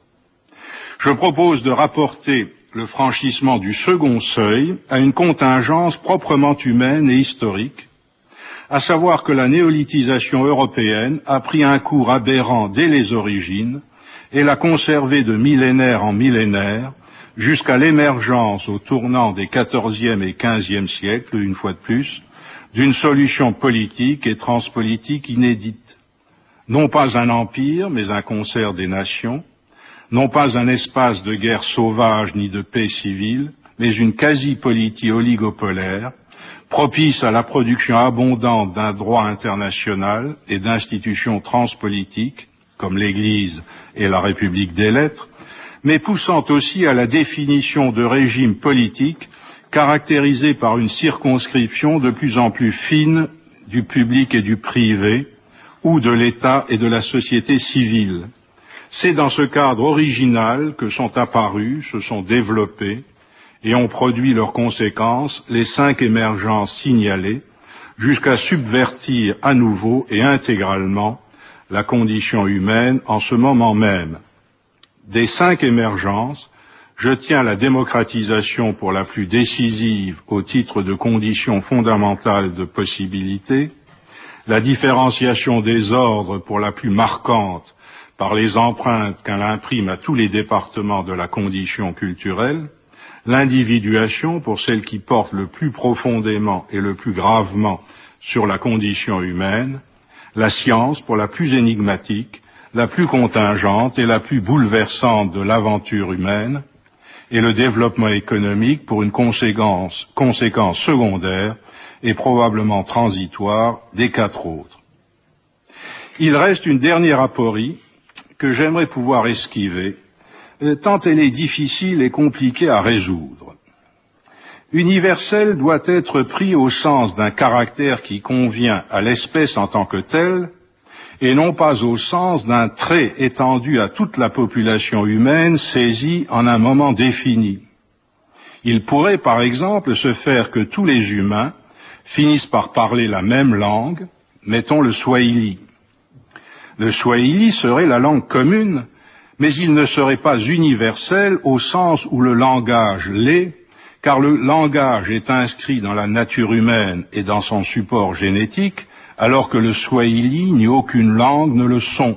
Je propose de rapporter le franchissement du second seuil à une contingence proprement humaine et historique, à savoir que la néolithisation européenne a pris un cours aberrant dès les origines et l'a conservé de millénaire en millénaire, jusqu'à l'émergence au tournant des quatorzième et quinzième siècles, une fois de plus, d'une solution politique et transpolitique inédite. Non pas un empire, mais un concert des nations, non pas un espace de guerre sauvage ni de paix civile, mais une quasi-politie oligopolaire, propice à la production abondante d'un droit international et d'institutions transpolitiques, comme l'Église et la République des lettres, mais poussant aussi à la définition de régimes politiques caractérisés par une circonscription de plus en plus fine du public et du privé, ou de l'État et de la société civile. C'est dans ce cadre original que sont apparus, se sont développés et ont produit leurs conséquences les cinq émergences signalées, jusqu'à subvertir à nouveau et intégralement la condition humaine en ce moment même. Des cinq émergences, je tiens la démocratisation pour la plus décisive au titre de condition fondamentale de possibilité, la différenciation des ordres pour la plus marquante par les empreintes qu'elle imprime à tous les départements de la condition culturelle, l'individuation pour celle qui porte le plus profondément et le plus gravement sur la condition humaine, la science pour la plus énigmatique, la plus contingente et la plus bouleversante de l'aventure humaine, et le développement économique pour une conséquence, conséquence secondaire et probablement transitoire des quatre autres. Il reste une dernière aporie que j'aimerais pouvoir esquiver, tant elle est difficile et compliquée à résoudre. Universel doit être pris au sens d'un caractère qui convient à l'espèce en tant que telle, et non pas au sens d'un trait étendu à toute la population humaine saisie en un moment défini. Il pourrait, par exemple, se faire que tous les humains finissent par parler la même langue, mettons le swahili. Le swahili serait la langue commune, mais il ne serait pas universel au sens où le langage l'est, car le langage est inscrit dans la nature humaine et dans son support génétique, alors que le swahili ni aucune langue ne le sont.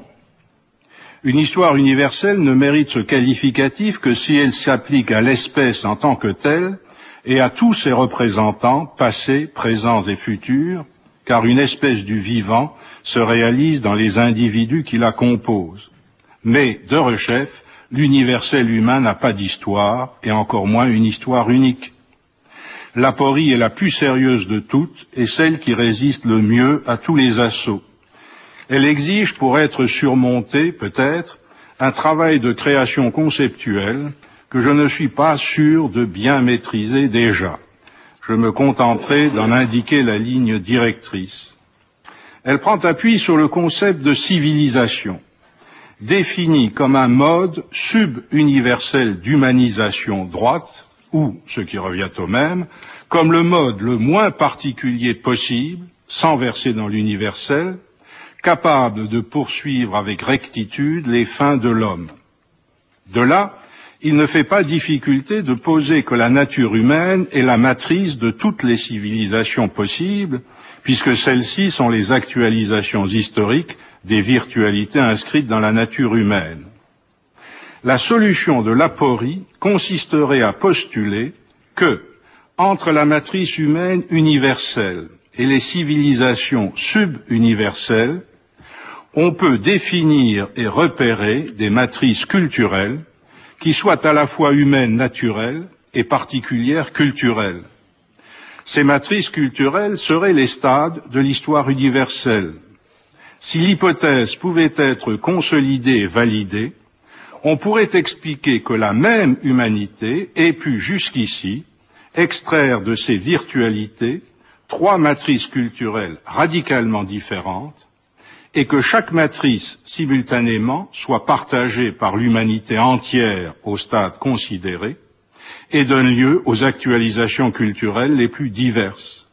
Une histoire universelle ne mérite ce qualificatif que si elle s'applique à l'espèce en tant que telle et à tous ses représentants, passés, présents et futurs, car une espèce du vivant se réalise dans les individus qui la composent. Mais, de rechef, l'universel humain n'a pas d'histoire, et encore moins une histoire unique. L'aporie est la plus sérieuse de toutes et celle qui résiste le mieux à tous les assauts. Elle exige, pour être surmontée, peut-être, un travail de création conceptuelle que je ne suis pas sûr de bien maîtriser déjà. Je me contenterai d'en indiquer la ligne directrice. Elle prend appui sur le concept de civilisation, défini comme un mode sub-universel d'humanisation droite, ou, ce qui revient au même, comme le mode le moins particulier possible, sans verser dans l'universel, capable de poursuivre avec rectitude les fins de l'homme. De là, il ne fait pas difficulté de poser que la nature humaine est la matrice de toutes les civilisations possibles, puisque celles-ci sont les actualisations historiques des virtualités inscrites dans la nature humaine. La solution de l'aporie consisterait à postuler que, entre la matrice humaine universelle et les civilisations sub-universelles, on peut définir et repérer des matrices culturelles qui soient à la fois humaines naturelles et particulières culturelles. Ces matrices culturelles seraient les stades de l'histoire universelle. Si l'hypothèse pouvait être consolidée et validée, on pourrait expliquer que la même humanité ait pu jusqu'ici extraire de ces virtualités trois matrices culturelles radicalement différentes et que chaque matrice, simultanément, soit partagée par l'humanité entière au stade considéré et donne lieu aux actualisations culturelles les plus diverses.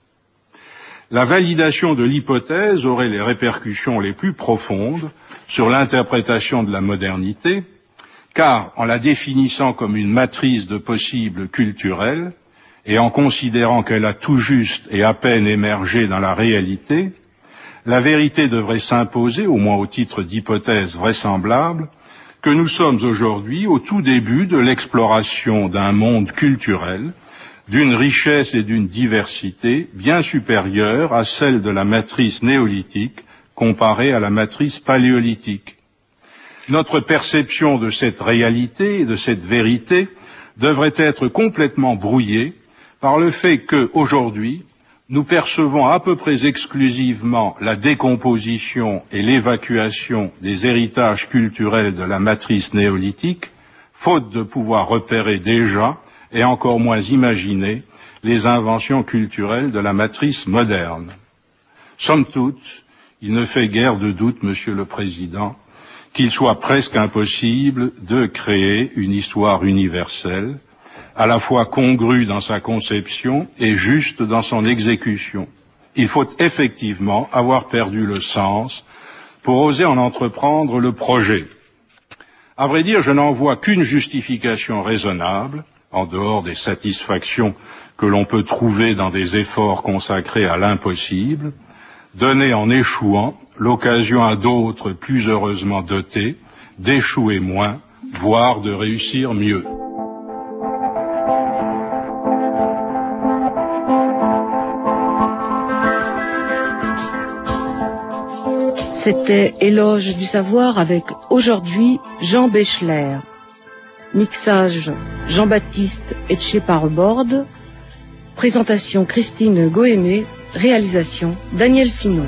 La validation de l'hypothèse aurait les répercussions les plus profondes sur l'interprétation de la modernité, car en la définissant comme une matrice de possibles culturels et en considérant qu'elle a tout juste et à peine émergé dans la réalité, la vérité devrait s'imposer, au moins au titre d'hypothèse vraisemblable, que nous sommes aujourd'hui au tout début de l'exploration d'un monde culturel, d'une richesse et d'une diversité bien supérieures à celle de la matrice néolithique comparée à la matrice paléolithique. Notre perception de cette réalité et de cette vérité devrait être complètement brouillée par le fait que, aujourd'hui, nous percevons à peu près exclusivement la décomposition et l'évacuation des héritages culturels de la matrice néolithique, faute de pouvoir repérer déjà, et encore moins imaginer, les inventions culturelles de la matrice moderne. Somme toute, il ne fait guère de doute, Monsieur le Président, qu'il soit presque impossible de créer une histoire universelle, à la fois congrue dans sa conception et juste dans son exécution. Il faut effectivement avoir perdu le sens pour oser en entreprendre le projet. À vrai dire, je n'en vois qu'une justification raisonnable, en dehors des satisfactions que l'on peut trouver dans des efforts consacrés à l'impossible, donner en échouant l'occasion à d'autres plus heureusement dotés d'échouer moins, voire de réussir mieux. C'était Éloge du savoir avec aujourd'hui Jean Béchler. Mixage Jean-Baptiste Etcheparreborde. Présentation Christine Goémé. Réalisation Daniel Finon.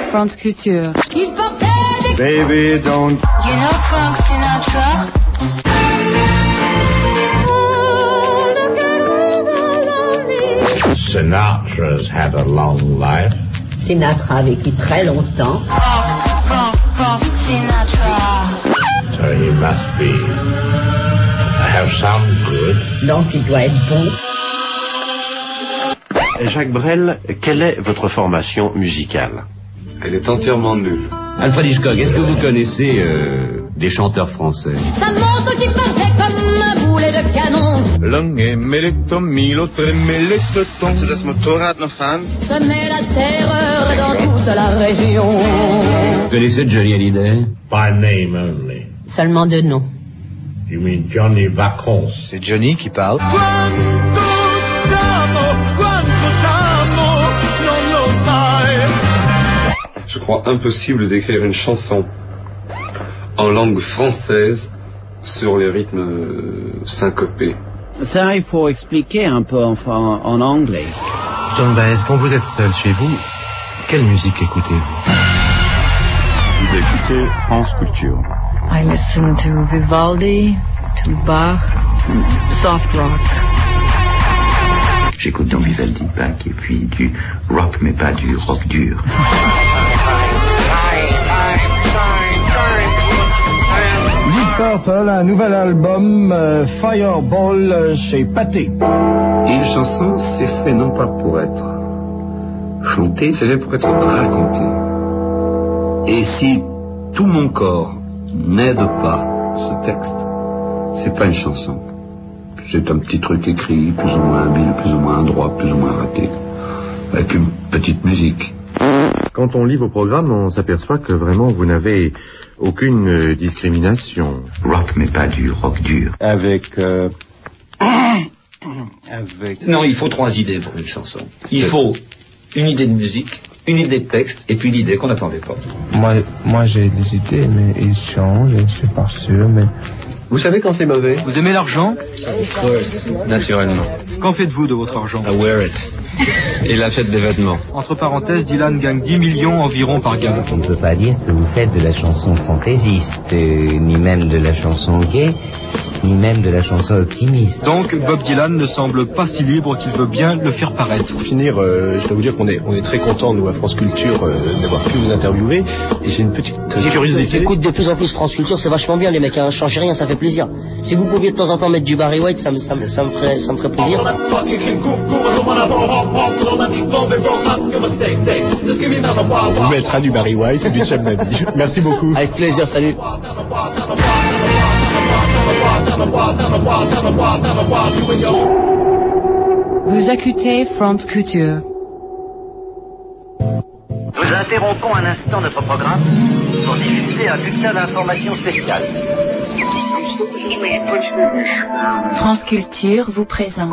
France Culture. Baby, don't. You know Frank Sinatra? Sinatra's had a long life. Sinatra a vécu très longtemps. Frank, Frank, Frank Sinatra. So he must be have some good. Donc il doit être bon. Jacques Brel, quelle est votre formation musicale? Elle est entièrement nulle. Alfred Hitchcock, est-ce que vous connaissez euh, des chanteurs français? Sa montre qui partait comme un boulet de canon. Lange Melektom, Milo, Tremelektom. Kannst du das Motorrad noch fahren? Semait la terreur dans toute la région. Vous connaissez Johnny Hallyday? By name only. Seulement de nom. You mean Johnny Vacances? C'est Johnny qui parle. Je crois impossible d'écrire une chanson en langue française sur les rythmes syncopés. Ça, il faut expliquer un peu en, en anglais. John Baez, quand vous êtes seul chez vous, quelle musique écoutez-vous? Vous écoutez France Culture. I listen to Vivaldi, to Bach, soft rock. J'écoute donc Vivaldi, Bach et puis du rock, mais pas du rock dur. Deep Purple, un nouvel album, euh, Fireball, euh, chez Pathé. Et une chanson, c'est fait non pas pour être chanté, c'est fait pour être raconté. Et si tout mon corps n'aide pas ce texte, c'est pas une chanson. C'est un petit truc écrit, plus ou moins habile, plus ou moins droit, plus ou moins raté, avec une petite musique. Quand on lit vos programmes, on s'aperçoit que vraiment vous n'avez aucune euh, discrimination. Rock, mais pas du rock dur. Avec... Euh... Avec... Non, il faut trois idées pour une chanson. Il faut une idée de musique, une idée de texte, et puis l'idée qu'on n'attendait pas. Moi, moi j'ai des idées, mais ils changent, je suis pas sûr, mais... Vous savez quand c'est mauvais? Vous aimez l'argent? Of course, naturellement. Qu'en faites-vous de votre argent? I wear it. Il achète des vêtements. Entre parenthèses, Dylan gagne dix millions environ par gamin. On ne peut pas dire que vous faites de la chanson fantaisiste, euh, ni même de la chanson gay, ni même de la chanson optimiste. Donc, Bob Dylan ne semble pas si libre qu'il veut bien le faire paraître. Pour finir, euh, je dois vous dire qu'on est, on est très contents, nous, à France Culture, euh, d'avoir pu vous interviewer. Et j'ai une petite euh, curiosité. J'écoute de plus en plus France Culture, c'est vachement bien, les mecs, hein, changez rien, ça fait plaisir. Si vous pouviez de temps en temps mettre du Barry White, ça me, ça me, ça me, ferait, ça me ferait plaisir. On vous mettra du Barry White ou du Cham Nadi. Merci beaucoup. Avec plaisir, salut. Vous écoutez France Culture. Nous interrompons un instant notre programme pour diffuser un bulletin d'information spéciale. France Culture vous présente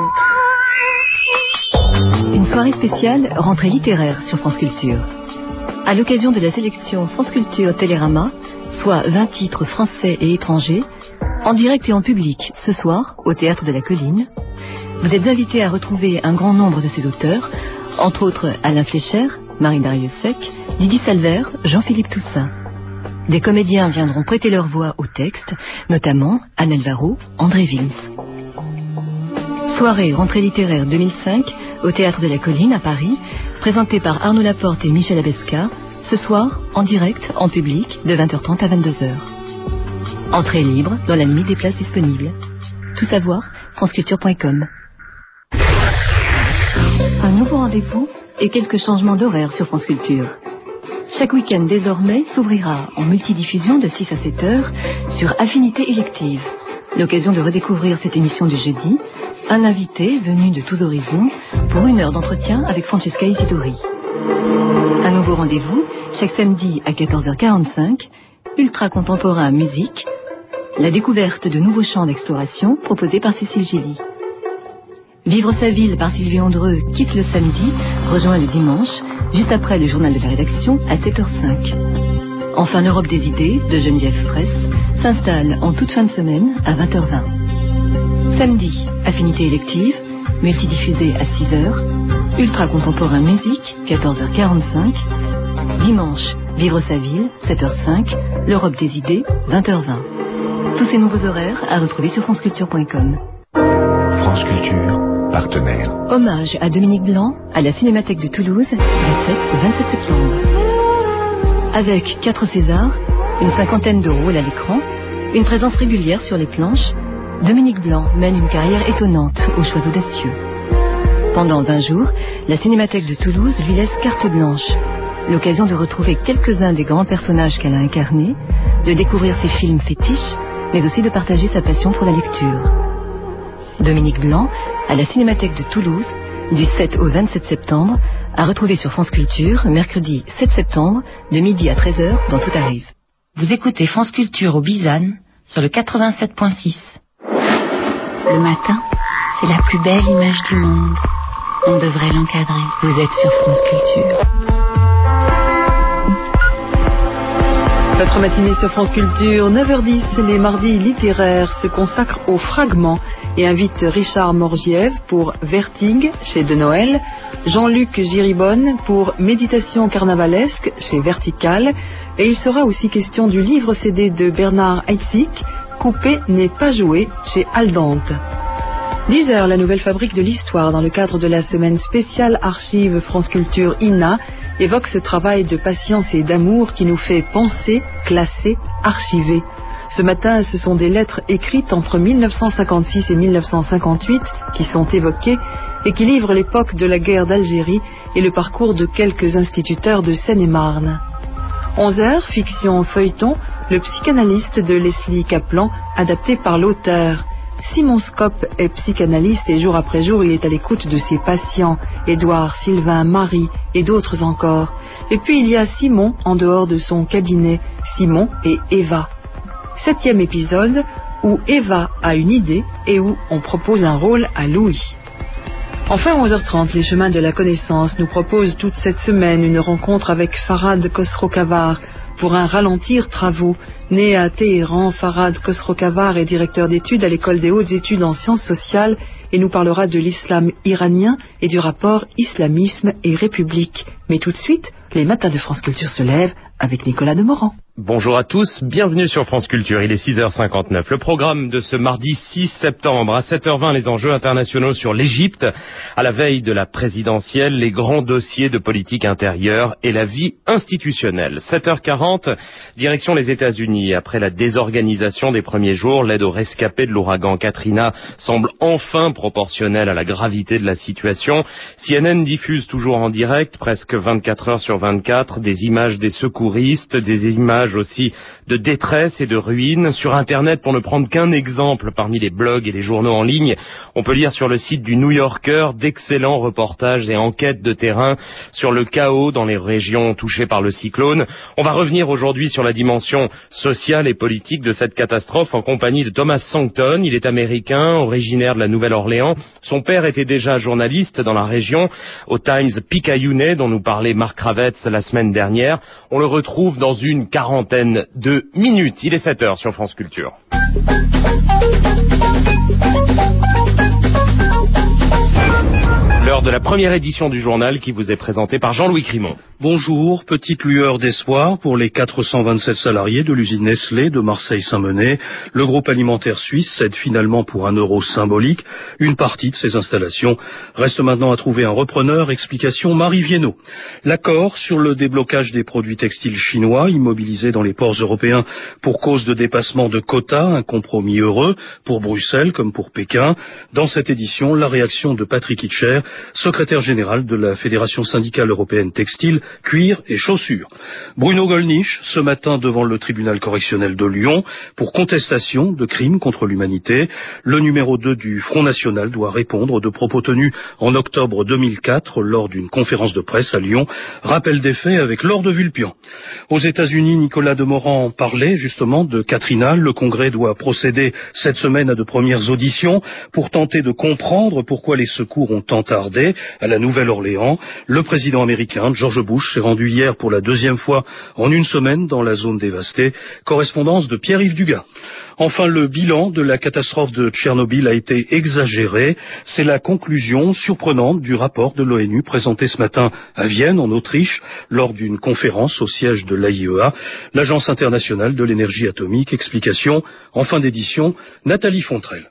une soirée spéciale rentrée littéraire sur France Culture. À l'occasion de la sélection France Culture Télérama, soit vingt titres français et étrangers, en direct et en public ce soir au Théâtre de la Colline, vous êtes invités à retrouver un grand nombre de ces auteurs, entre autres Alain Flécher, Marie Dariussec, Lydie Salvert, Jean-Philippe Toussaint. Des comédiens viendront prêter leur voix au texte, notamment Anne Varro, André Wilms. Soirée rentrée littéraire deux mille cinq au Théâtre de la Colline à Paris, présentée par Arnaud Laporte et Michel Abesca, ce soir en direct, en public, de vingt heures trente à vingt-deux heures. Entrée libre dans la limite des places disponibles. Tout savoir, franceculture point com. Un nouveau rendez-vous et quelques changements d'horaire sur France Culture. Chaque week-end désormais s'ouvrira en multidiffusion de six à sept heures sur Affinité élective. L'occasion de redécouvrir cette émission du jeudi, un invité venu de tous horizons pour une heure d'entretien avec Francesca Isidori. Un nouveau rendez-vous chaque samedi à quatorze heures quarante-cinq, ultra contemporain musique, la découverte de nouveaux champs d'exploration proposés par Cécile Gilly. Vivre sa ville par Sylvie Andreu quitte le samedi, rejoint le dimanche, juste après le journal de la rédaction à sept heures cinq. Enfin, l'Europe des idées de Geneviève Fraisse s'installe en toute fin de semaine à vingt heures vingt. Samedi, Affinité élective, multidiffusée à six heures, ultra contemporain musique, quatorze heures quarante-cinq, Dimanche, Vivre sa ville, sept heures cinq, l'Europe des idées, vingt heures vingt. Tous ces nouveaux horaires à retrouver sur franceculture point com. France Culture, partenaire. Hommage à Dominique Blanc à la Cinémathèque de Toulouse du sept au vingt-sept septembre. Avec quatre Césars, une cinquantaine de rôles à l'écran, une présence régulière sur les planches, Dominique Blanc mène une carrière étonnante aux choix audacieux. Pendant vingt jours, la Cinémathèque de Toulouse lui laisse carte blanche. L'occasion de retrouver quelques-uns des grands personnages qu'elle a incarnés, de découvrir ses films fétiches, mais aussi de partager sa passion pour la lecture. Dominique Blanc, à la Cinémathèque de Toulouse, du sept au vingt-sept septembre, à retrouver sur France Culture, mercredi sept septembre, de midi à treize heures, dans Tout arrive. Vous écoutez France Culture au Bizane, sur le quatre-vingt-sept point six. Le matin, c'est la plus belle image du monde. On devrait l'encadrer. Vous êtes sur France Culture. Votre matinée sur France Culture, neuf heures dix, les mardis littéraires se consacrent aux fragments et invitent Richard Morgiev pour Vertigue chez De Noël, Jean-Luc Giribonne pour Méditation carnavalesque chez Vertical, et il sera aussi question du livre C D de Bernard Heidsieck, Coupé n'est pas joué chez Aldante. dix heures, la nouvelle fabrique de l'histoire, dans le cadre de la semaine spéciale Archives France Culture I N A, évoque ce travail de patience et d'amour qui nous fait penser, classer, archiver. Ce matin, ce sont des lettres écrites entre mille neuf cent cinquante-six et mille neuf cent cinquante-huit qui sont évoquées et qui livrent l'époque de la guerre d'Algérie et le parcours de quelques instituteurs de Seine-et-Marne. onze heures, fiction feuilleton, le psychanalyste de Leslie Kaplan, adapté par l'auteur. Simon Scope est psychanalyste et jour après jour il est à l'écoute de ses patients, Édouard, Sylvain, Marie et d'autres encore. Et puis il y a Simon en dehors de son cabinet, Simon et Eva. Septième épisode où Eva a une idée et où on propose un rôle à Louis. Enfin, onze heures trente, les chemins de la connaissance nous proposent toute cette semaine une rencontre avec Farhad Khosrow-Kavar pour un ralentir travaux. Né à Téhéran, Farhad Khosrow-Kavar est directeur d'études à l'école des hautes études en sciences sociales et nous parlera de l'islam iranien et du rapport islamisme et république. Mais tout de suite, les matins de France Culture se lèvent avec Nicolas Demorand. Bonjour à tous, bienvenue sur France Culture, il est six heures cinquante-neuf. Le programme de ce mardi six septembre, à sept heures vingt, les enjeux internationaux sur l'Égypte. À la veille de la présidentielle, les grands dossiers de politique intérieure et la vie institutionnelle. sept heures quarante, direction les États-Unis. Après la désorganisation des premiers jours, l'aide aux rescapés de l'ouragan Katrina semble enfin proportionnelle à la gravité de la situation. C N N diffuse toujours en direct, presque vingt-quatre heures sur vingt-quatre, des images des secouristes, des images aussi de détresse et de ruines. Sur Internet, pour ne prendre qu'un exemple parmi les blogs et les journaux en ligne, on peut lire sur le site du New Yorker d'excellents reportages et enquêtes de terrain sur le chaos dans les régions touchées par le cyclone. On va revenir aujourd'hui sur la dimension sociale et politique de cette catastrophe en compagnie de Thomas Sancton. Il est américain, originaire de la Nouvelle-Orléans. Son père était déjà journaliste dans la région, au Times Picayune, dont nous parlait Marc Ravetz la semaine dernière. On le retrouve dans une quarantaine de minutes. Il est sept heures sur France Culture. L'heure de la première édition du journal qui vous est présentée par Jean-Louis Crimon. Bonjour, petite lueur d'espoir pour les quatre cent vingt-sept salariés de l'usine Nestlé de Marseille-Saint-Menet. Le groupe alimentaire suisse cède finalement pour un euro symbolique une partie de ses installations. Reste maintenant à trouver un repreneur. Explication Marie Viennot. L'accord sur le déblocage des produits textiles chinois immobilisés dans les ports européens pour cause de dépassement de quotas, un compromis heureux pour Bruxelles comme pour Pékin. Dans cette édition, la réaction de Patrick Hitcher, secrétaire général de la Fédération syndicale européenne textile, cuir et chaussures. Bruno Gollnisch, ce matin devant le tribunal correctionnel de Lyon, pour contestation de crimes contre l'humanité. Le numéro deux du Front National doit répondre de propos tenus en octobre deux mille quatre lors d'une conférence de presse à Lyon. Rappel des faits avec Laure de Vulpian. Aux États-Unis, Nicolas Demorand parlait justement de Katrina. Le Congrès doit procéder cette semaine à de premières auditions pour tenter de comprendre pourquoi les secours ont tant tardé. bombardée à la Nouvelle-Orléans. Le président américain, George Bush, s'est rendu hier pour la deuxième fois en une semaine dans la zone dévastée. Correspondance de Pierre-Yves Dugas. Enfin, le bilan de la catastrophe de Tchernobyl a été exagéré. C'est la conclusion surprenante du rapport de l'ONU présenté ce matin à Vienne, en Autriche, lors d'une conférence au siège de l'A I E A, l'Agence internationale de l'énergie atomique. Explication en fin d'édition, Nathalie Fontrelle.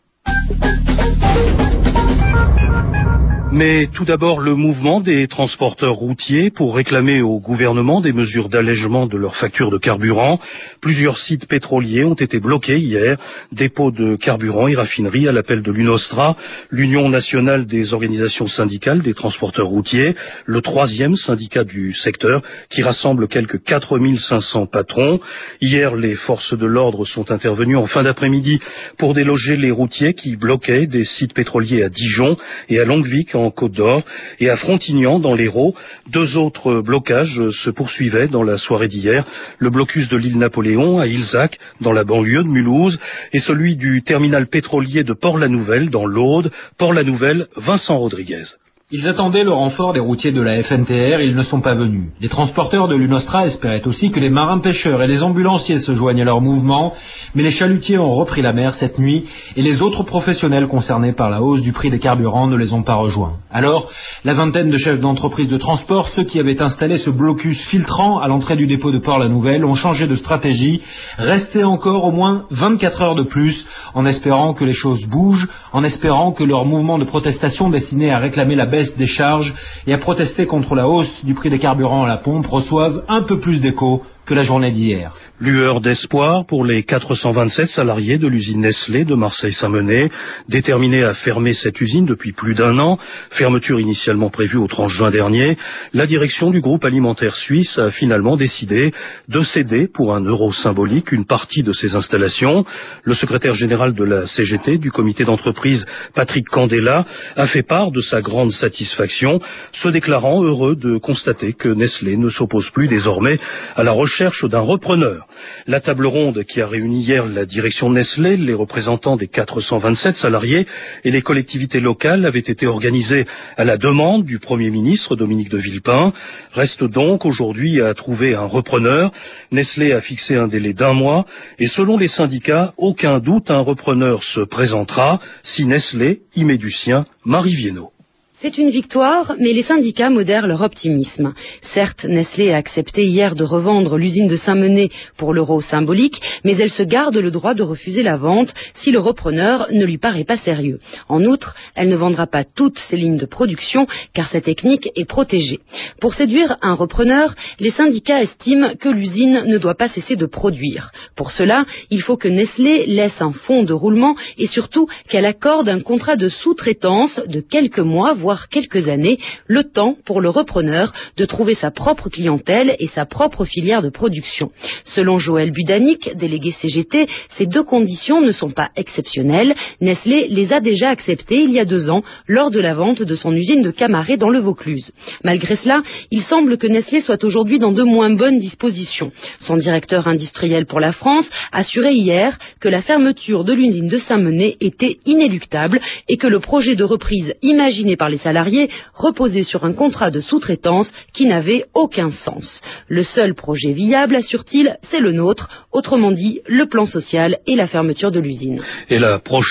Mais tout d'abord, le mouvement des transporteurs routiers pour réclamer au gouvernement des mesures d'allègement de leurs factures de carburant. Plusieurs sites pétroliers ont été bloqués hier, dépôts de carburant et raffineries à l'appel de l'UNOSTRA, l'Union nationale des organisations syndicales des transporteurs routiers, le troisième syndicat du secteur qui rassemble quelques quatre mille cinq cents patrons. Hier, les forces de l'ordre sont intervenues en fin d'après-midi pour déloger les routiers qui bloquaient des sites pétroliers à Dijon et à Longuevic en Côte-d'Or et à Frontignan dans l'Hérault. Deux autres blocages se poursuivaient dans la soirée d'hier. Le blocus de l'île Napoléon à Ilzac dans la banlieue de Mulhouse et celui du terminal pétrolier de Port-la-Nouvelle dans l'Aude. Port-la-Nouvelle, Vincent Rodriguez. Ils attendaient le renfort des routiers de la F N T R et ils ne sont pas venus. Les transporteurs de l'UNOSTRA espéraient aussi que les marins-pêcheurs et les ambulanciers se joignent à leur mouvement, mais les chalutiers ont repris la mer cette nuit et les autres professionnels concernés par la hausse du prix des carburants ne les ont pas rejoints. Alors, la vingtaine de chefs d'entreprise de transport, ceux qui avaient installé ce blocus filtrant à l'entrée du dépôt de Port-la-Nouvelle, ont changé de stratégie, resté encore au moins vingt-quatre heures de plus, en espérant que les choses bougent, en espérant que leur mouvement de protestation destiné à réclamer la baisse des charges et à protester contre la hausse du prix des carburants à la pompe reçoivent un peu plus d'écho que la journée d'hier. Lueur d'espoir pour les quatre cent vingt-sept salariés de l'usine Nestlé de Marseille-Saint-Menet, déterminés à fermer cette usine depuis plus d'un an, fermeture initialement prévue au trente juin dernier. La direction du groupe alimentaire suisse a finalement décidé de céder pour un euro symbolique une partie de ses installations. Le secrétaire général de la C G T, du comité d'entreprise, Patrick Candela, a fait part de sa grande satisfaction, se déclarant heureux de constater que Nestlé ne s'oppose plus désormais à la recherche d'un repreneur. La table ronde qui a réuni hier la direction Nestlé, les représentants des quatre cent vingt-sept salariés et les collectivités locales avait été organisée à la demande du Premier ministre Dominique de Villepin. Reste donc aujourd'hui à trouver un repreneur. Nestlé a fixé un délai d'un mois et selon les syndicats, aucun doute un repreneur se présentera si Nestlé y met du sien. Marie Viennot. C'est une victoire, mais les syndicats modèrent leur optimisme. Certes, Nestlé a accepté hier de revendre l'usine de Saint-Menet pour l'euro symbolique, mais elle se garde le droit de refuser la vente si le repreneur ne lui paraît pas sérieux. En outre, elle ne vendra pas toutes ses lignes de production, car sa technique est protégée. Pour séduire un repreneur, les syndicats estiment que l'usine ne doit pas cesser de produire. Pour cela, il faut que Nestlé laisse un fonds de roulement et surtout qu'elle accorde un contrat de sous-traitance de quelques mois, voire quelques années, le temps pour le repreneur de trouver sa propre clientèle et sa propre filière de production. Selon Joël Budanic, délégué C G T, ces deux conditions ne sont pas exceptionnelles. Nestlé les a déjà acceptées il y a deux ans lors de la vente de son usine de Camaret dans le Vaucluse. Malgré cela, il semble que Nestlé soit aujourd'hui dans de moins bonnes dispositions. Son directeur industriel pour la France assurait hier que la fermeture de l'usine de Saint-Menet était inéluctable et que le projet de reprise imaginé par les salariés reposait sur un contrat de sous-traitance qui n'avait aucun sens. Le seul projet viable, assure-t-il, c'est le nôtre, autrement dit le plan social et la fermeture de l'usine. Et la prochaine